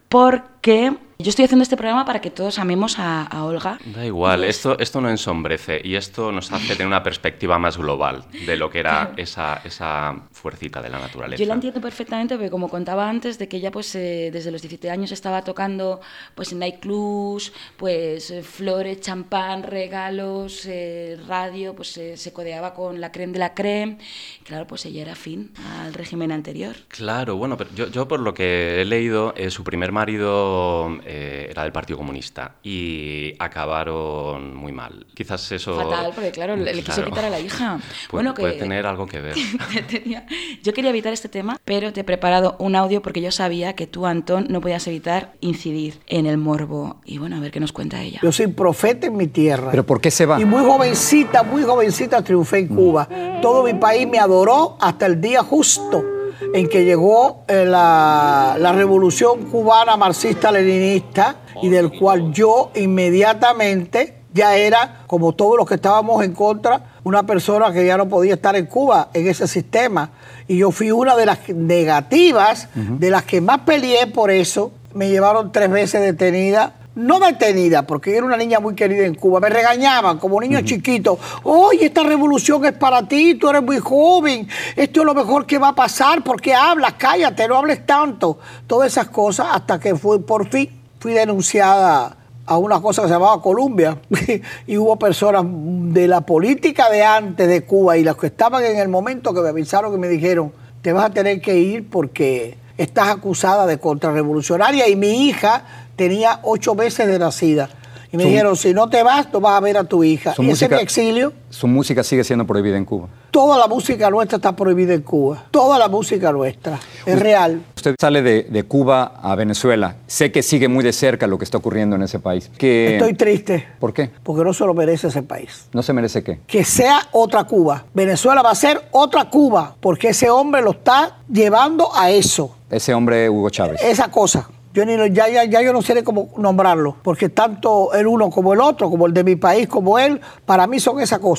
porque yo estoy haciendo este programa para que todos amemos a, a Olga. Da igual, esto, esto no ensombrece y esto nos hace tener una perspectiva más global de lo que era esa, esa fuercita de la naturaleza. Yo la entiendo perfectamente porque, como contaba antes, de que ella pues eh, desde los diecisiete años estaba tocando pues en nightclubs, pues eh, flores, champán, regalos, eh, radio, pues eh, se codeaba con la crème de la crème. Claro, pues ella era afín al régimen anterior. Claro, bueno, pero yo, yo por lo que he leído, eh, su primer marido... Eh, era del Partido Comunista y acabaron muy mal. Quizás eso... Fatal, porque claro, le, le quiso claro, quitar a la hija. Puede, bueno, que, puede tener algo que ver. tenía, yo quería evitar este tema, pero te he preparado un audio porque yo sabía que tú, Antón, no podías evitar incidir en el morbo. Y bueno, a ver qué nos cuenta ella. Yo soy profeta en mi tierra. ¿Pero por qué se va? Y muy jovencita, muy jovencita triunfé en Cuba. Todo mi país me adoró hasta el día justo en que llegó eh, la, la revolución cubana marxista-leninista y del cual yo inmediatamente ya era, como todos los que estábamos en contra, una persona que ya no podía estar en Cuba, en ese sistema. Y yo fui una de las negativas, uh-huh. de las que más peleé por eso. Me llevaron tres veces detenida. No detenida, porque yo era una niña muy querida en Cuba. Me regañaban como niño uh-huh. chiquito. Oye, esta revolución es para ti, tú eres muy joven. Esto es lo mejor que va a pasar. ¿Por qué hablas? Cállate, no hables tanto. Todas esas cosas hasta que fui, por fin fui denunciada a una cosa que se llamaba Colombia. Y hubo personas de la política de antes de Cuba y las que estaban en el momento que me avisaron y me dijeron, te vas a tener que ir porque estás acusada de contrarrevolucionaria. Y mi hija tenía ocho meses de nacida. Y me su, dijeron, si no te vas, no vas a ver a tu hija. Y música, ese es mi exilio. ¿Su música sigue siendo prohibida en Cuba? Toda la música nuestra está prohibida en Cuba. Toda la música nuestra. Es usted, real. Usted sale de, de Cuba a Venezuela. Sé que sigue muy de cerca lo que está ocurriendo en ese país. Que, Estoy triste. ¿Por qué? Porque no se lo merece ese país. ¿No se merece qué? Que sea otra Cuba. Venezuela va a ser otra Cuba. Porque ese hombre lo está llevando a eso. Ese hombre, Hugo Chávez. Esa cosa. Yo ni, ya, ya, ya yo no sé cómo nombrarlo, porque tanto el uno como el otro, como el de mi país, como él, para mí son esa cosa.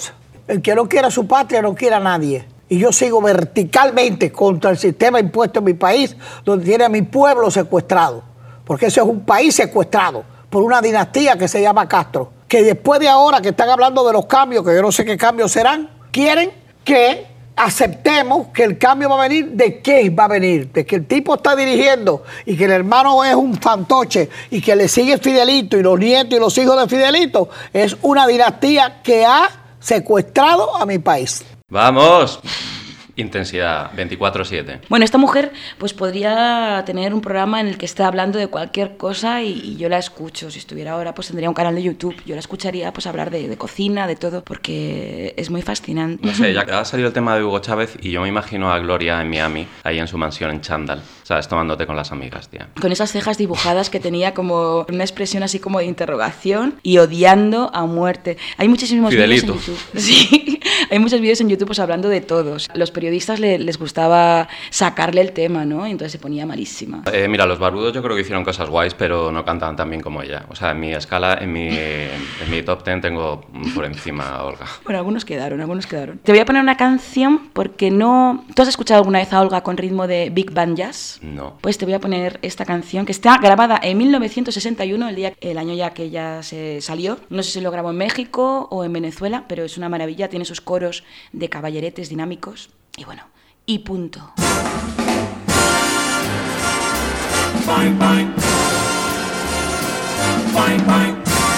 El que no quiera su patria no quiere a nadie. Y yo sigo verticalmente contra el sistema impuesto en mi país, donde tiene a mi pueblo secuestrado. Porque ese es un país secuestrado por una dinastía que se llama Castro. Que después de ahora que están hablando de los cambios, que yo no sé qué cambios serán, quieren que aceptemos que el cambio va a venir. ¿De qué va a venir? De que el tipo está dirigiendo y que el hermano es un fantoche y que le sigue Fidelito y los nietos y los hijos de Fidelito. Es una dinastía que ha secuestrado a mi país. ¡Vamos! Intensidad, veinticuatro siete. Bueno, esta mujer pues podría tener un programa en el que esté hablando de cualquier cosa y, y yo la escucho. Si estuviera ahora, pues tendría un canal de YouTube. Yo la escucharía pues hablar de, de cocina, de todo, porque es muy fascinante. No sé, ya ha salido el tema de Hugo Chávez y yo me imagino a Gloria en Miami, ahí en su mansión en Chandal, ¿sabes? Tomándote con las amigas, tía. Con esas cejas dibujadas que tenía como una expresión así como de interrogación y odiando a muerte. Hay muchísimos vídeos en YouTube. Sí, hay muchos vídeos en YouTube pues hablando de todos. Los periodistas Le, les gustaba sacarle el tema, ¿no? Y entonces se ponía malísima. Eh, mira, los barbudos yo creo que hicieron cosas guays, pero no cantaban tan bien como ella. O sea, en mi escala, en mi, en mi top ten tengo por encima a Olga. Bueno, algunos quedaron, algunos quedaron. Te voy a poner una canción porque no... ¿Tú has escuchado alguna vez a Olga con ritmo de Big Band Jazz? No. Pues te voy a poner esta canción que está grabada en mil novecientos sesenta y uno, el, día, el año ya que ella se salió. No sé si lo grabó en México o en Venezuela, pero es una maravilla. Tiene sus coros de caballeretes dinámicos. Y bueno, y punto. Bang, bang. Bang, bang.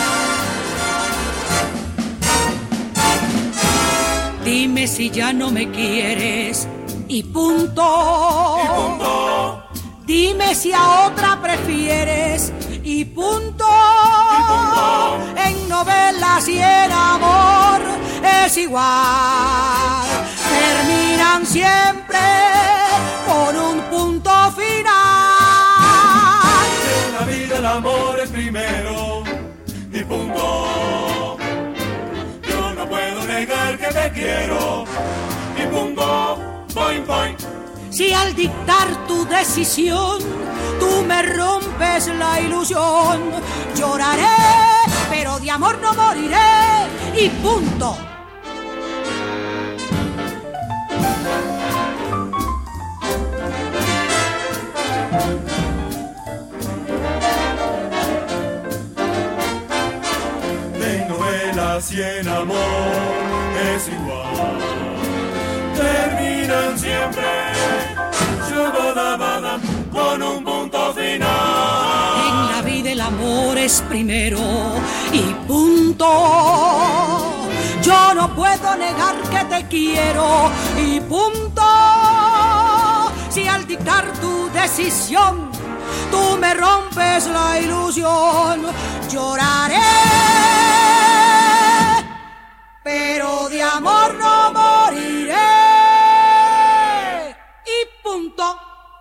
Dime si ya no me quieres y punto. Y punto. Dime si a otra prefieres y punto. Y punto. En novelas y en amor es igual. Terminan siempre con un punto final. En la vida el amor es primero y punto. Yo no puedo negar que te quiero y punto. Boing, boing. Si al dictar tu decisión tú me rompes la ilusión, lloraré, pero de amor no moriré y punto. De novelas y en amor es igual. Terminan siempre con un punto final. En la vida el amor es primero y punto. Yo no puedo negar que te quiero y punto. Si al dictar tu decisión tú me rompes la ilusión, lloraré, pero de amor no moriré y punto.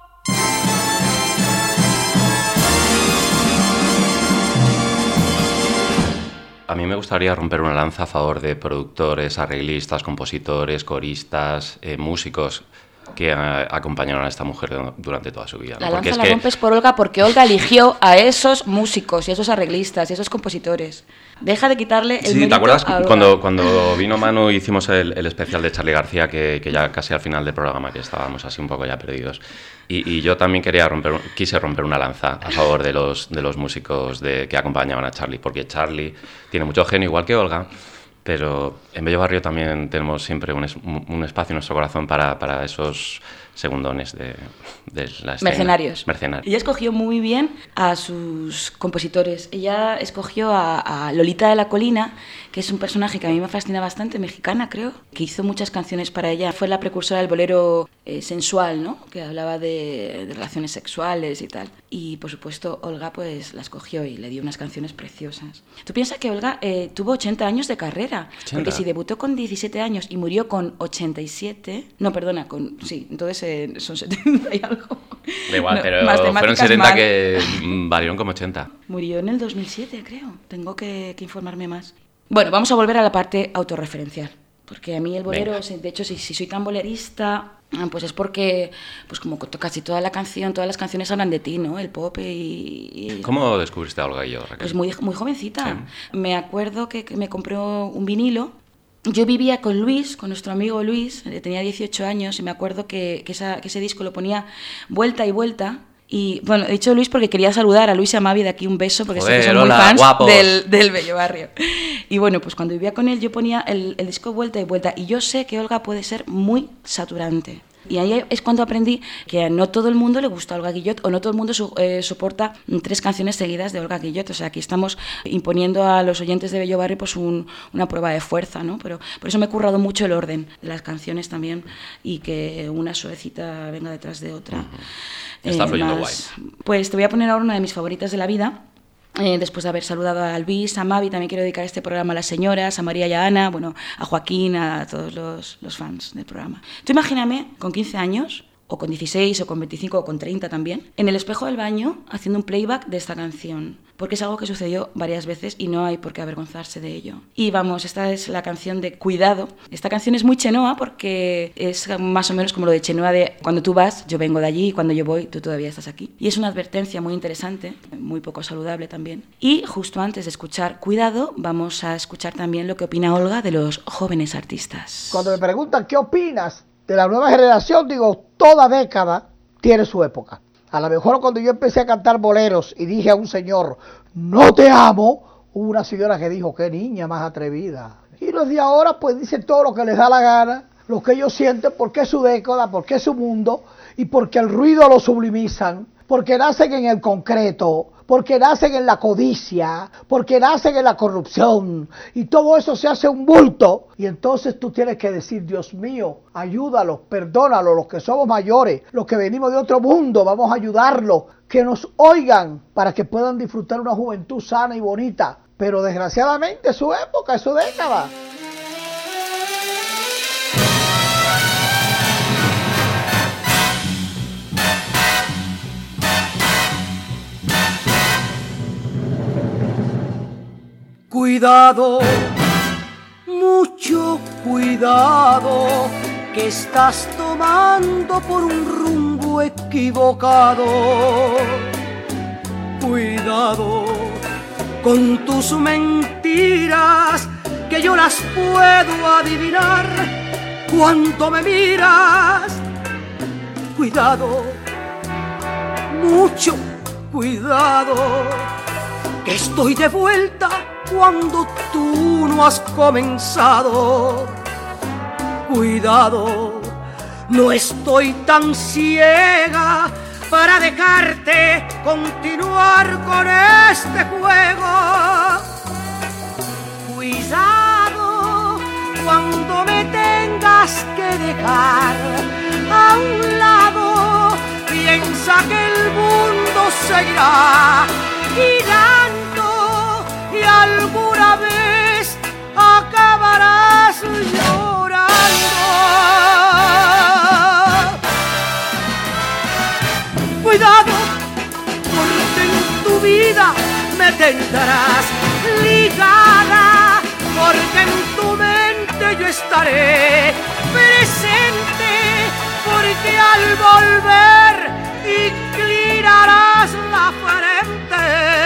A mí me gustaría romper una lanza a favor de productores, arreglistas, compositores, coristas, eh, músicos que a, acompañaron a esta mujer de, durante toda su vida. La ¿no? lanza es la que... rompes por Olga porque Olga eligió a esos músicos y a esos arreglistas y a esos compositores. Deja de quitarle el Sí, mérito ¿te acuerdas a Olga? cuando, cuando vino Manu hicimos el, el especial de Charly García, que, que ya casi al final del programa, que estábamos así un poco ya perdidos? Y, y yo también quería romper, quise romper una lanza a favor de los, de los músicos de, que acompañaban a Charly, porque Charly tiene mucho genio, igual que Olga, pero en Bello Barrio también tenemos siempre un, es, un espacio en nuestro corazón para, para esos segundones de, de la escena. Mercenarios. Mercenarios. Ella escogió muy bien a sus compositores. Ella escogió a, a Lolita de la Colina, que es un personaje que a mí me fascina bastante, mexicana creo, que hizo muchas canciones para ella. Fue la precursora del bolero eh, sensual, ¿no? Que hablaba de, de relaciones sexuales y tal. Y por supuesto Olga pues la escogió y le dio unas canciones preciosas. ¿Tú piensas que Olga eh, tuvo ochenta años de carrera? ochenta. Porque si debutó con diecisiete años y murió con ochenta y siete... No, perdona, con sí, entonces eh, son setenta y algo. Da igual, No, pero matemáticas fueron setenta mal. que valieron como ochenta. Murió en el dos mil siete, creo. Tengo que, que informarme más. Bueno, vamos a volver a la parte autorreferencial. Porque a mí el bolero, Venga. de hecho, si, si soy tan bolerista, pues es porque pues como casi toda la canción, todas las canciones hablan de ti, ¿no? El pop y... y ¿Cómo descubriste a Olga y yo, Raquel? Pues muy, muy jovencita. Sí. Me acuerdo que, que me compré un vinilo yo vivía con Luis, con nuestro amigo Luis, tenía dieciocho años y me acuerdo que, que, esa, que ese disco lo ponía vuelta y vuelta. Y bueno, he dicho Luis porque quería saludar a Luis y a Mavi de aquí, un beso, porque Joder, sé que son hola, muy fans guapos. del, del Bello Barrio. Y bueno, pues cuando vivía con él yo ponía el, el disco vuelta y vuelta. Y yo sé que Olga puede ser muy saturante. Y ahí es cuando aprendí que a no todo el mundo le gusta Olga Guillot o no todo el mundo su, eh, soporta tres canciones seguidas de Olga Guillot. O sea, aquí estamos imponiendo a los oyentes de Bello Barrio pues un, una prueba de fuerza, ¿no? Pero por eso me he currado mucho el orden de las canciones también y que una suavecita venga detrás de otra. Uh-huh. Está eh, fluyendo guay. Pues te voy a poner ahora una de mis favoritas de la vida. Eh, después de haber saludado a Luis, a Mavi, también quiero dedicar este programa a las señoras, a María y a Ana, bueno, a Joaquín, a todos los, los fans del programa. Tú imagíname con quince años, o con dieciséis, o con veinticinco, o con treinta también, en el espejo del baño haciendo un playback de esta canción, porque es algo que sucedió varias veces y no hay por qué avergonzarse de ello. Y vamos, esta es la canción de Cuidado. Esta canción es muy Chenoa porque es más o menos como lo de Chenoa de cuando tú vas, yo vengo de allí, y cuando yo voy, tú todavía estás aquí. Y es una advertencia muy interesante, muy poco saludable también. Y justo antes de escuchar Cuidado, vamos a escuchar también lo que opina Olga de los jóvenes artistas. Cuando me preguntan qué opinas de la nueva generación, digo, toda década tiene su época. A lo mejor cuando yo empecé a cantar boleros y dije a un señor, no te amo, hubo una señora que dijo, qué niña más atrevida. Y los de ahora pues dicen todo lo que les da la gana, lo que ellos sienten, porque es su década, porque es su mundo, y porque el ruido lo sublimizan, porque nacen en el concreto, porque nacen en la codicia, porque nacen en la corrupción, y todo eso se hace un bulto, y entonces tú tienes que decir, Dios mío, ayúdalos, perdónalos, los que somos mayores, los que venimos de otro mundo, vamos a ayudarlos, que nos oigan, para que puedan disfrutar una juventud sana y bonita, pero desgraciadamente es su época, es su década. Cuidado, mucho cuidado, que estás tomando por un rumbo equivocado. Cuidado con tus mentiras, que yo las puedo adivinar cuando me miras. Cuidado, mucho cuidado, que estoy de vuelta cuando tú no has comenzado. Cuidado, no estoy tan ciega para dejarte continuar con este juego. Cuidado cuando me tengas que dejar a un lado, piensa que el mundo seguirá girando y alguna vez acabarás llorando. Cuidado, porque en tu vida me tendrás ligada, porque en tu mente yo estaré presente, porque al volver inclinarás la frente.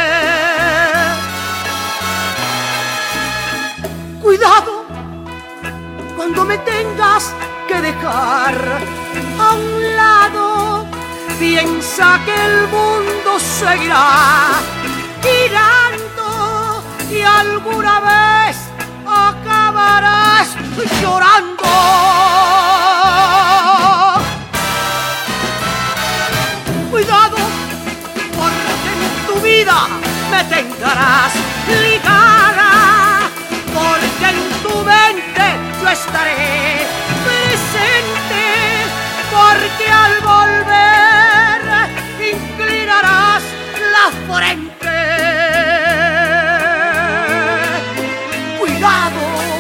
Cuidado cuando me tengas que dejar a un lado, piensa que el mundo seguirá girando y alguna vez acabarás llorando. Cuidado, porque en tu vida me tendrás ligada, porque en tu mente yo estaré presente, porque al volver inclinarás la frente. Cuidado.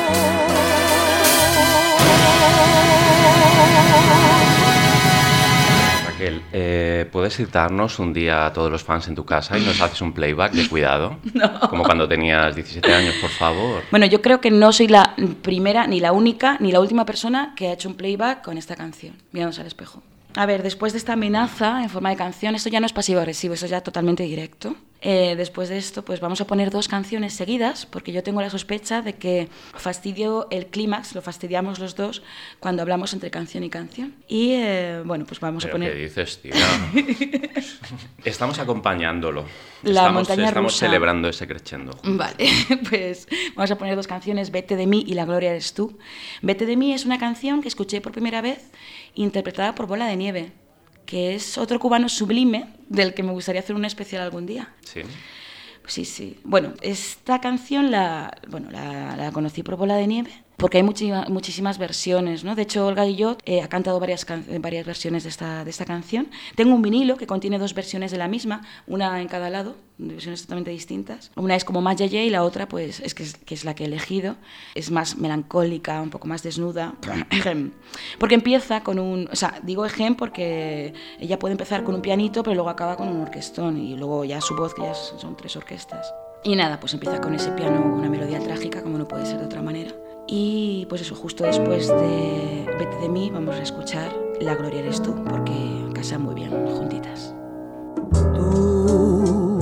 Raquel, eh, ¿puedes citarnos un día a todos los fans en tu casa y nos haces un playback de Cuidado? No. Como cuando tenías diecisiete años, por favor. Bueno, yo creo que no soy la primera, ni la única, ni la última persona que ha hecho un playback con esta canción, mirándose al espejo. A ver, después de esta amenaza en forma de canción, esto ya no es pasivo-agresivo, esto es ya totalmente directo. Eh, después de esto, pues vamos a poner dos canciones seguidas, porque yo tengo la sospecha de que fastidio el clímax, lo fastidiamos los dos cuando hablamos entre canción y canción. Y eh, bueno, pues vamos ¿Pero a poner... qué dices, tía? Estamos acompañándolo. La estamos, montaña estamos rusa. celebrando ese crescendo. Vale, pues vamos a poner dos canciones, Vete de mí y La gloria eres tú. Vete de mí es una canción que escuché por primera vez interpretada por Bola de Nieve, que es otro cubano sublime del que me gustaría hacer un especial algún día. Sí. Sí, sí. Bueno, esta canción la, bueno, la, la conocí por Bola de Nieve, porque hay muchísimas, muchísimas versiones, ¿no? De hecho, Olga Guillot eh, ha cantado varias, can- varias versiones de esta, de esta canción. Tengo un vinilo que contiene dos versiones de la misma, una en cada lado, versiones totalmente distintas. Una es como más yeye y la otra, pues, es que, es que es la que he elegido. Es más melancólica, un poco más desnuda. Porque empieza con un... O sea, digo ejem porque ella puede empezar con un pianito, pero luego acaba con un orquestón y luego ya su voz, que ya son tres orquestas. Y nada, pues empieza con ese piano, una melodía trágica, como no puede ser de otra manera. Y pues eso, justo después de Vete de mí, vamos a escuchar La gloria eres tú, porque casan muy bien juntitas. Tú,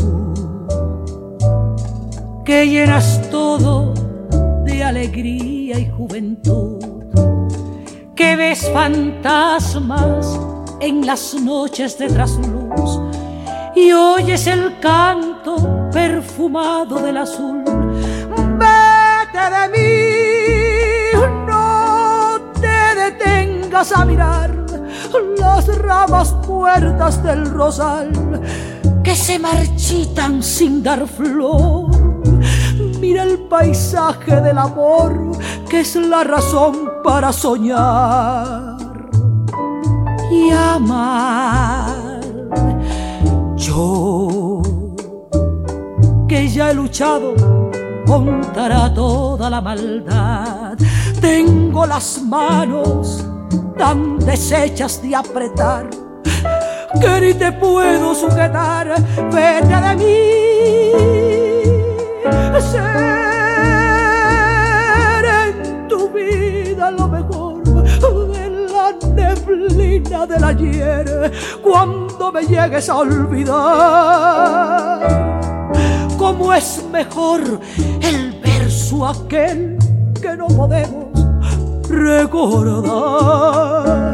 que llenas todo de alegría y juventud, que ves fantasmas en las noches de trasluz y oyes el canto perfumado del azul. Vete de mí, no te detengas a mirar las ramas muertas del rosal que se marchitan sin dar flor. Mira el paisaje del amor, que es la razón para soñar y amar. Yo, que ya he luchado contra toda la maldad, tengo las manos tan deshechas de apretar que ni te puedo sujetar. Vete de mí, ser en tu vida lo mejor de la neblina del ayer. Cuando me llegues a olvidar, cómo es mejor el verso aquel que no podemos recordar.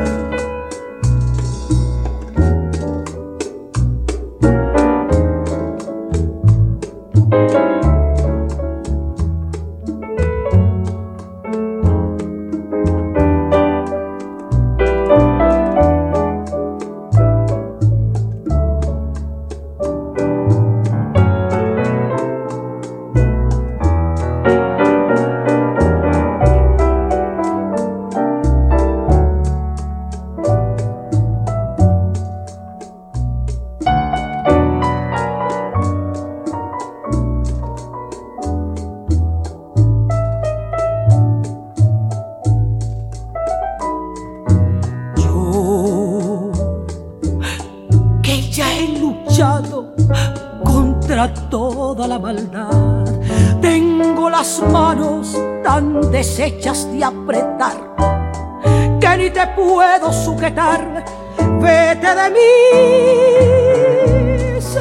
Toda la maldad, tengo las manos tan deshechas de apretar que ni te puedo sujetar. Vete de mí, ser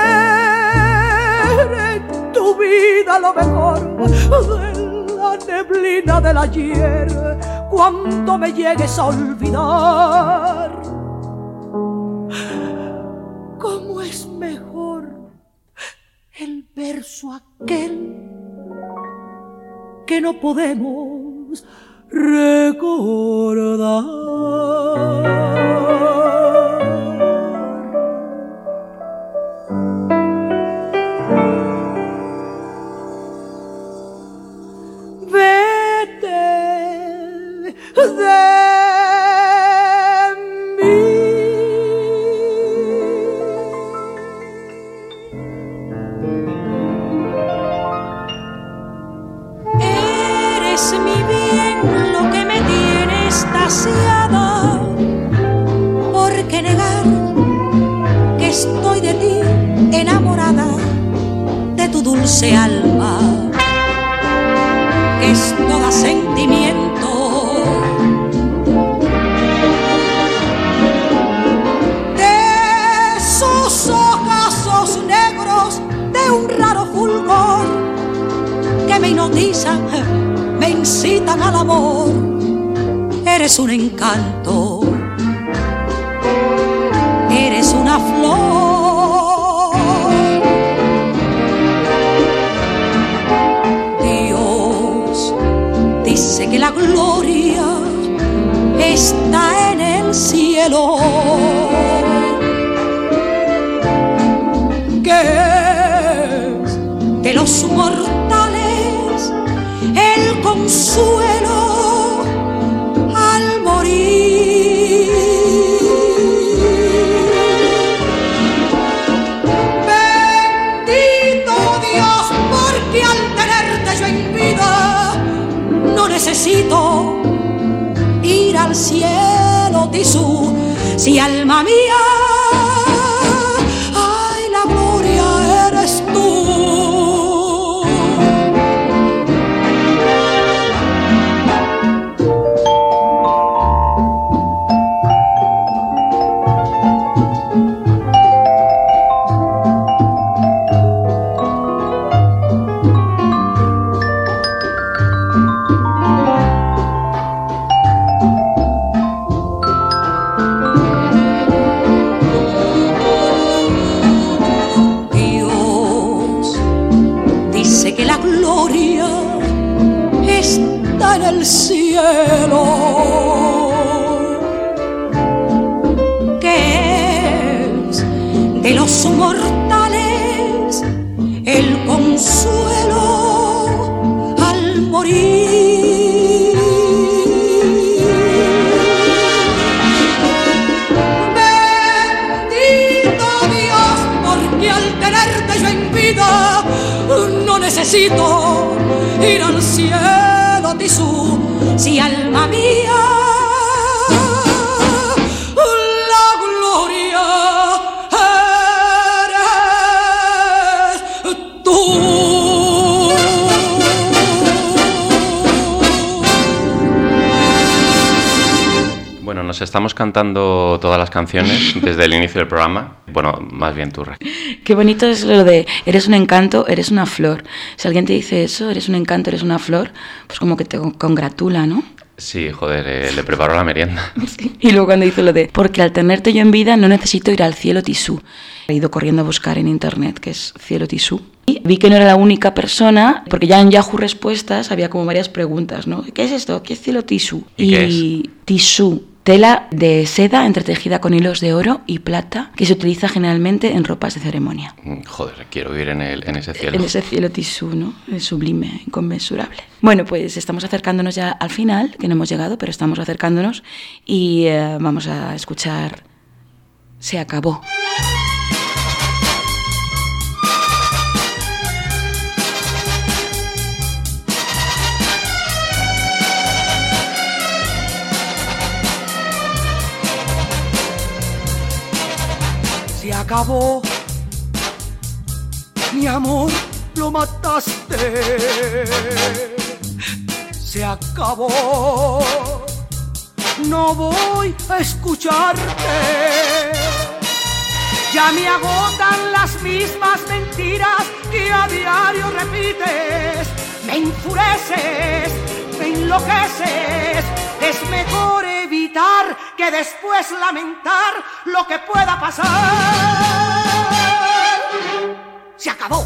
en tu vida lo mejor de la neblina del ayer. Cuando me llegues a olvidar, cómo es mejor el verso aquel que no podemos recordar. Vete de porque negar que estoy de ti enamorada, de tu dulce alma, que es toda sentimiento, de sus ojos negros hipnotizan, me incitan al amor. Eres un encanto, eres una flor. Dios dice que la gloria está en el cielo, que es de los mortales el consuelo al morir. Bendito Dios, porque al tenerte yo en vida no necesito ir al cielo, Tisú, si alma mía, ay, la gloria eres tú. En el cielo, que es de los mortales el consuelo al morir. Bendito Dios, porque al tenerte yo en vida no necesito ir al cielo, Tisú, si alma mía, la gloria eres tú. Bueno, nos estamos cantando todas las canciones desde el inicio del programa. Bueno, más bien tú, Raquel. Qué bonito es lo de eres un encanto, eres una flor. Si alguien te dice eso, eres un encanto, eres una flor, pues como que te congratula, ¿no? Sí, joder, eh, le preparo la merienda. Sí. Y luego cuando dice lo de porque al tenerte yo en vida no necesito ir al cielo Tisú. He ido corriendo a buscar en internet qué es cielo Tisú. Y vi que no era la única persona, porque ya en Yahoo Respuestas había como varias preguntas, ¿no? ¿Qué es esto? ¿Qué es cielo Tisú? ¿Y, y qué es? Tisú, tela de seda entretejida con hilos de oro y plata que se utiliza generalmente en ropas de ceremonia. Joder, quiero vivir en, el, en ese cielo. En ese cielo Tisú, ¿no? Es sublime, inconmensurable. Bueno, pues estamos acercándonos ya al final, que no hemos llegado, pero estamos acercándonos y eh, vamos a escuchar Se acabó. Se acabó, mi amor, lo mataste. Se acabó, no voy a escucharte. Ya me agotan las mismas mentiras que a diario repites. Me enfureces, me enloqueces. Es mejor evitar que después lamentar lo que pueda pasar. Se acabó.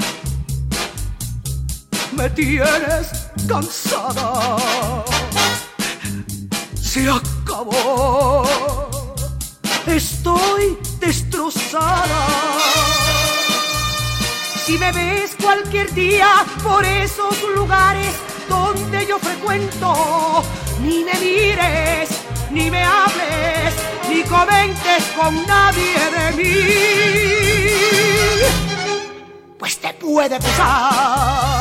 Me tienes cansada. Se acabó. Estoy destrozada. Si me ves cualquier día por esos lugares donde yo frecuento, ni me mires, ni me hables, ni comentes con nadie de mí, pues te puede pesar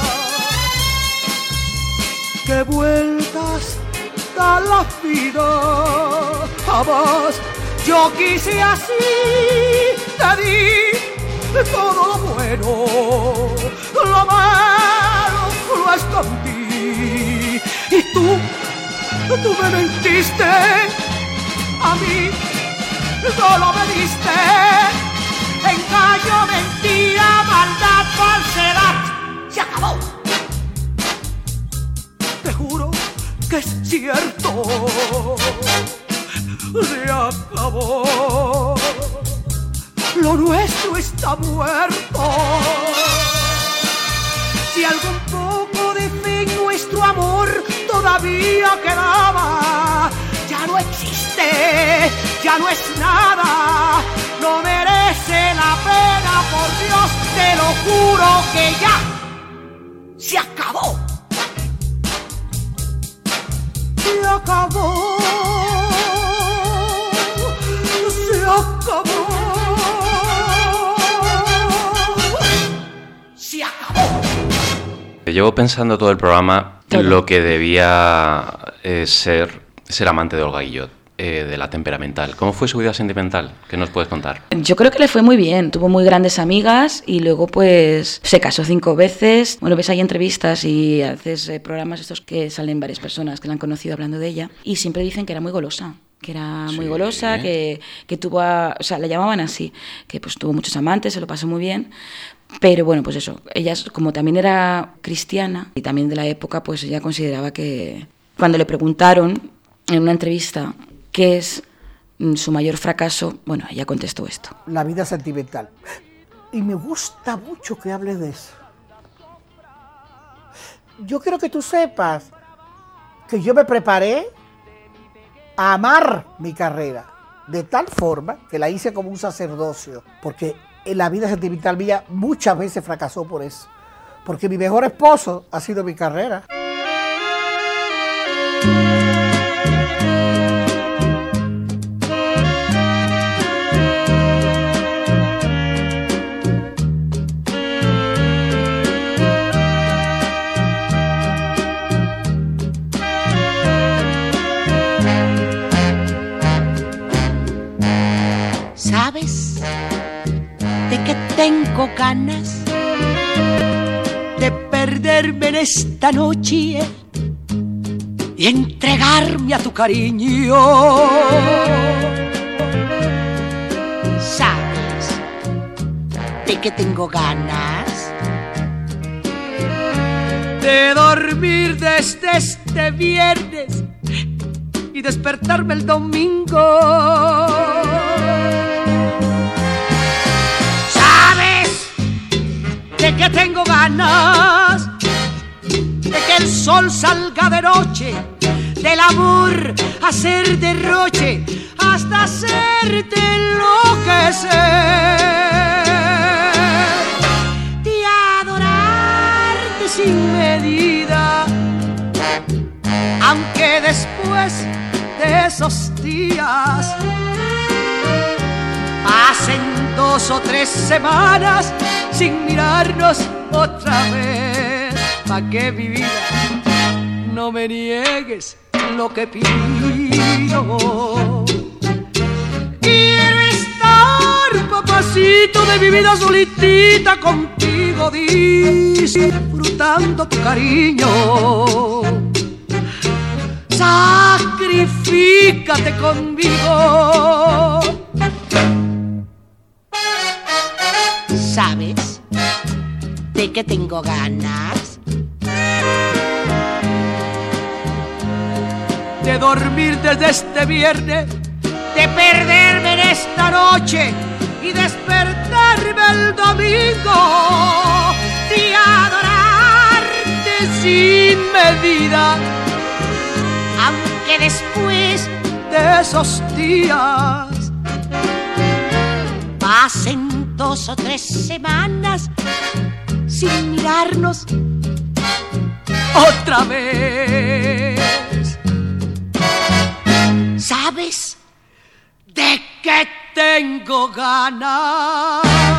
que vueltas da la vida. Jamás yo quise así, te di todo lo bueno, lo malo lo escondí. Y tú, tú me mentiste, a mí solo me diste engaño, mentira, maldad, falsedad. Se acabó. que es cierto, se acabó. Lo nuestro está muerto. Si algún poco de fe en nuestro amor todavía quedaba, ya no existe, ya no es nada, no merece la pena, por Dios, te lo juro que ya se acabó. Se acabó, se acabó, se acabó. Llevo pensando todo el programa Todo. lo que debía eh, ser ser amante de Olga Guillot, eh, de la Temperamental. ¿Cómo fue su vida sentimental? ¿Qué nos puedes contar? Yo creo que le fue muy bien, tuvo muy grandes amigas y luego pues se casó cinco veces. Bueno, ves ahí entrevistas y haces eh, programas estos que salen varias personas que la han conocido hablando de ella y siempre dicen que era muy golosa. que era muy Sí. golosa, que, que tuvo, a, o sea, la llamaban así, que pues tuvo muchos amantes, se lo pasó muy bien, pero bueno, pues eso, ella como también era cristiana y también de la época, pues ella consideraba que cuando le preguntaron en una entrevista qué es su mayor fracaso, bueno, ella contestó esto. La vida sentimental. Y me gusta mucho que hables de eso. Yo quiero que tú sepas que yo me preparé a amar mi carrera de tal forma que la hice como un sacerdocio, porque en la vida sentimental mía muchas veces fracasó por eso, porque mi mejor esposo ha sido mi carrera. ¿Sabes de qué tengo ganas? De perderme en esta noche y entregarme a tu cariño. ¿Sabes de qué tengo ganas? De dormir desde este viernes y despertarme el domingo. De que tengo ganas de que el sol salga de noche, del amor hacer derroche hasta hacerte enloquecer, de adorarte sin medida, aunque después de esos días pasen dos o tres semanas sin mirarnos otra vez. ¿Pa' qué, mi vida? No me niegues lo que pido. Quiero estar, papacito de mi vida solitita contigo, disfrutando tu cariño. Sacrifícate conmigo. ¿Sabes de qué tengo ganas? De dormir desde este viernes, de perderme en esta noche y despertarme el domingo, de adorarte sin medida, aunque después de esos días pasen dos o tres semanas sin mirarnos otra vez. ¿Sabes de qué tengo ganas?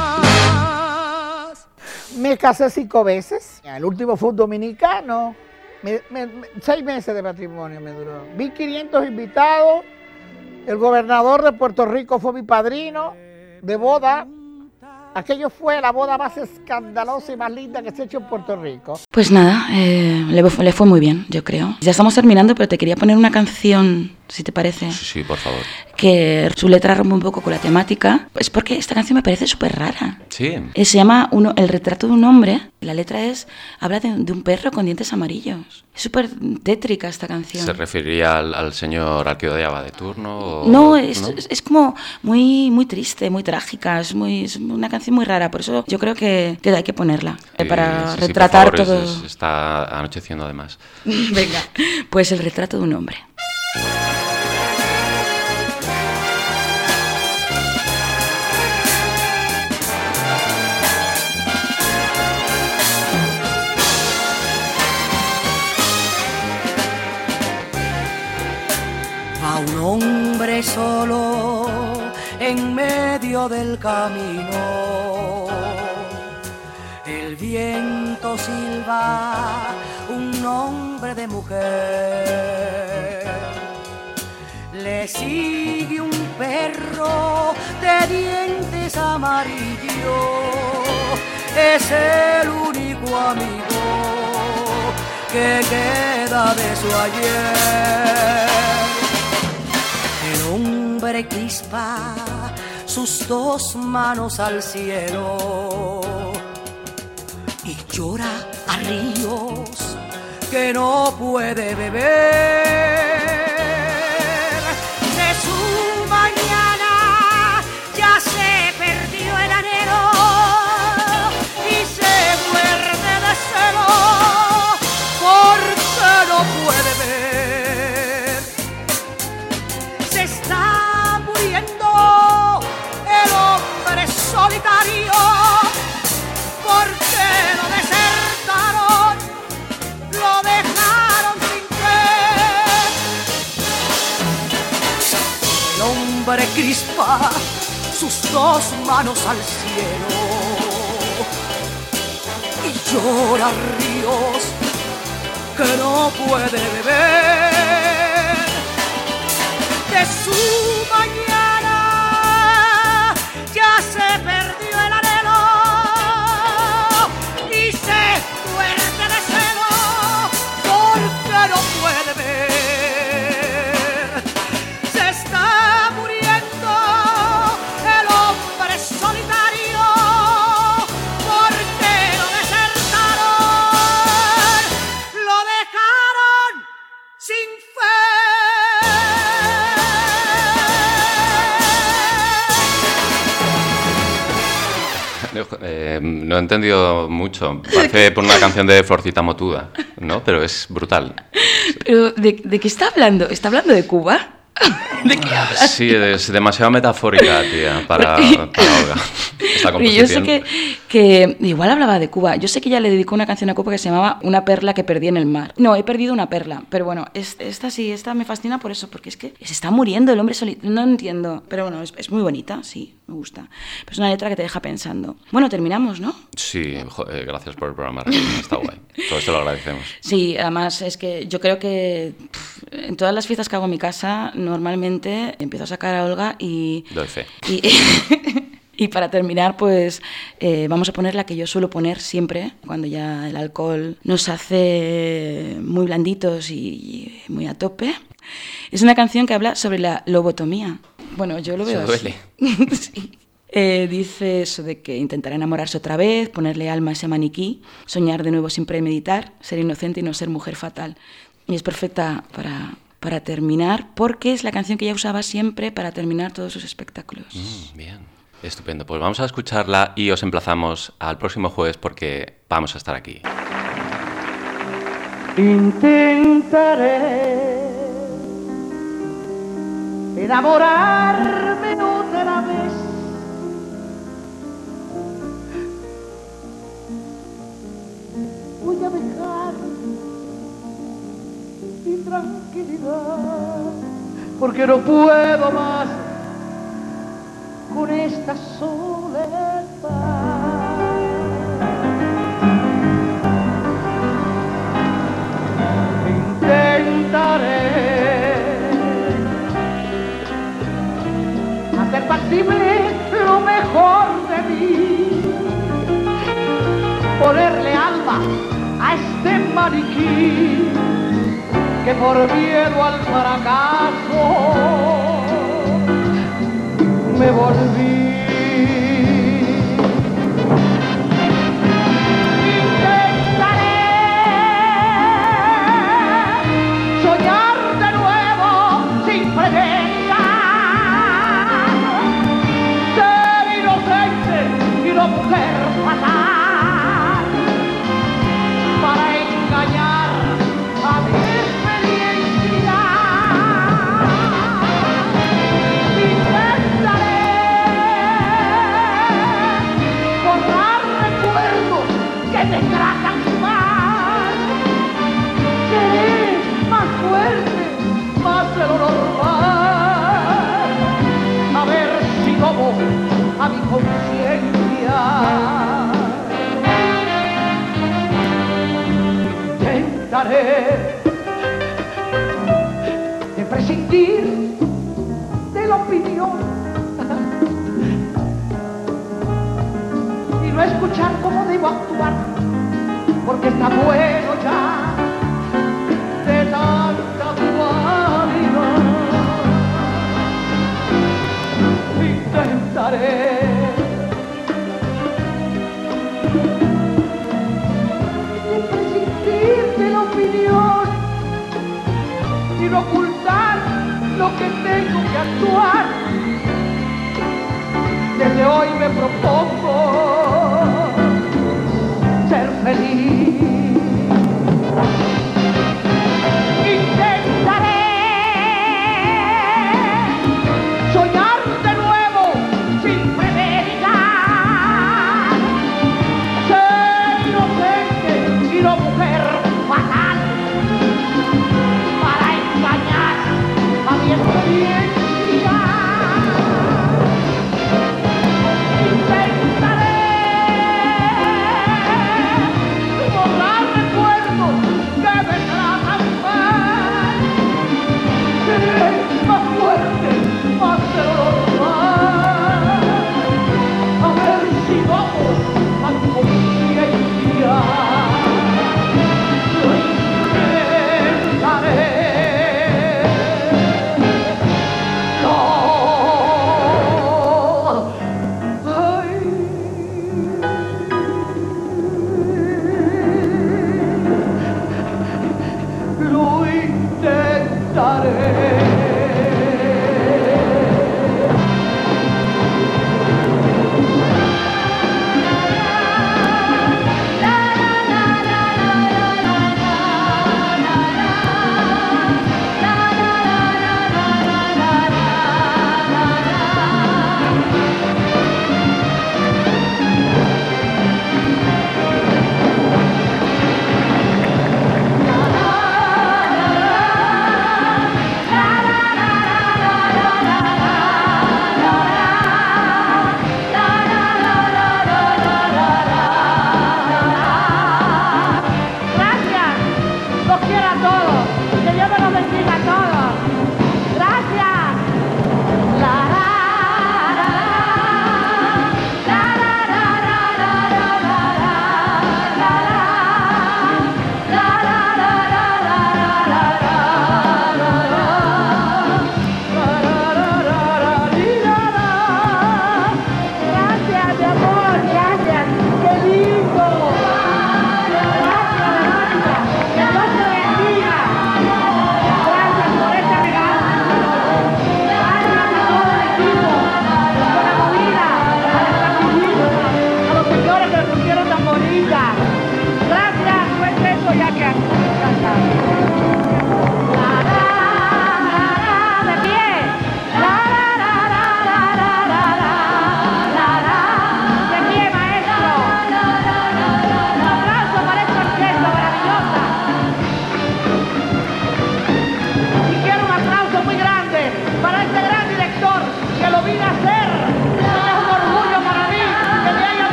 Me casé cinco veces. El último fue un dominicano. Me, me, me, seis meses de matrimonio me duró. mil quinientos invitados. El gobernador de Puerto Rico fue mi padrino de boda. Aquello fue la boda más escandalosa y más linda que se ha hecho en Puerto Rico. Pues nada, eh, le, le fue muy bien, yo creo. Ya estamos terminando, pero te quería poner una canción si te parece. Sí, sí, por favor. Que su letra rompe un poco con la temática. Es porque esta canción me parece súper rara. Sí. Eh, Se llama uno, El retrato de un hombre. La letra es, habla de, de un perro con dientes amarillos. Es súper tétrica esta canción. ¿Se referiría al, al señor al que odiaba de turno? O, no, es, ¿no? Es, es como muy, muy triste, muy trágica. Es, muy, es una canción muy rara. Por eso yo creo que, que hay que ponerla. Sí, para sí, retratar sí, por favor, todo. es, es, está anocheciendo además. Venga, pues El retrato de un hombre. A un hombre solo en medio del camino, el viento silba un nombre de mujer. Le sigue un perro de dientes amarillos, es el único amigo que queda de su ayer. El hombre crispa sus dos manos al cielo y llora a ríos que no puede beber. De su mañana ya se perdió el anhelo y se muerde de celo porque no puede ver. Se está muriendo el hombre solitario porque lo desertaron, lo dejaron sin querer. El hombre crispa sus dos manos al cielo y llora ríos que no puede beber. De su mañana ya se perdió el anhelo y se muerde de celo porque no puede ver. Se está muriendo el hombre solitario porque lo desertaron, lo dejaron sin fe. Eh, no he entendido mucho. Parece por una canción de Florcita Motuda, ¿no? Pero es brutal. Pero, ¿de, de qué está hablando? ¿Está hablando de Cuba? ¿De qué hablas? Sí, es demasiado metafórica, tía, para, para Olga. Esta Porque yo sé composición. que, que igual hablaba de Cuba. Yo sé que ella le dedicó una canción a Cuba que se llamaba Una perla que perdí en el mar. No, he perdido una perla. Pero bueno, es, esta sí, esta me fascina por eso, porque es que se está muriendo el hombre solitario. No entiendo. Pero bueno, es, es muy bonita, sí, me gusta. Pero es una letra que te deja pensando. Bueno, terminamos, ¿no? Sí, joder, gracias por el programa, está guay. Todo esto lo agradecemos. Sí, además es que yo creo que pff, en todas las fiestas que hago en mi casa, normalmente empiezo a sacar a Olga y... Doy fe. Y, y para terminar, pues eh, vamos a poner la que yo suelo poner siempre, cuando ya el alcohol nos hace muy blanditos y muy a tope. Es una canción que habla sobre la lobotomía. Bueno, yo lo veo Eso así. duele. Sí. Eh, dice eso de que intentará enamorarse otra vez, ponerle alma a ese maniquí, soñar de nuevo sin premeditar, ser inocente y no ser mujer fatal. Y es perfecta para, para terminar, porque es la canción que ella usaba siempre para terminar todos sus espectáculos. Mm, bien, estupendo. Pues vamos a escucharla y os emplazamos al próximo jueves porque vamos a estar aquí. Intentaré enamorarme otra vez. Voy a dejar mi tranquilidad porque no puedo más con esta soledad. Intentaré hacer factible lo mejor de mí, ponerle alma a este maniquí que por miedo al fracaso me volví. Mujer fatal para engañar a mi experiencia. Intentaré borrar recuerdos que desgracian más. Seré más fuerte, más de lo normal. A ver si tomo a mi conciencia. Intentaré de prescindir de la opinión y no escuchar cómo debo actuar, porque está bueno ya de tanta dualidad. Intentaré y no ocultar lo que tengo que actuar. Desde hoy me propongo ser feliz.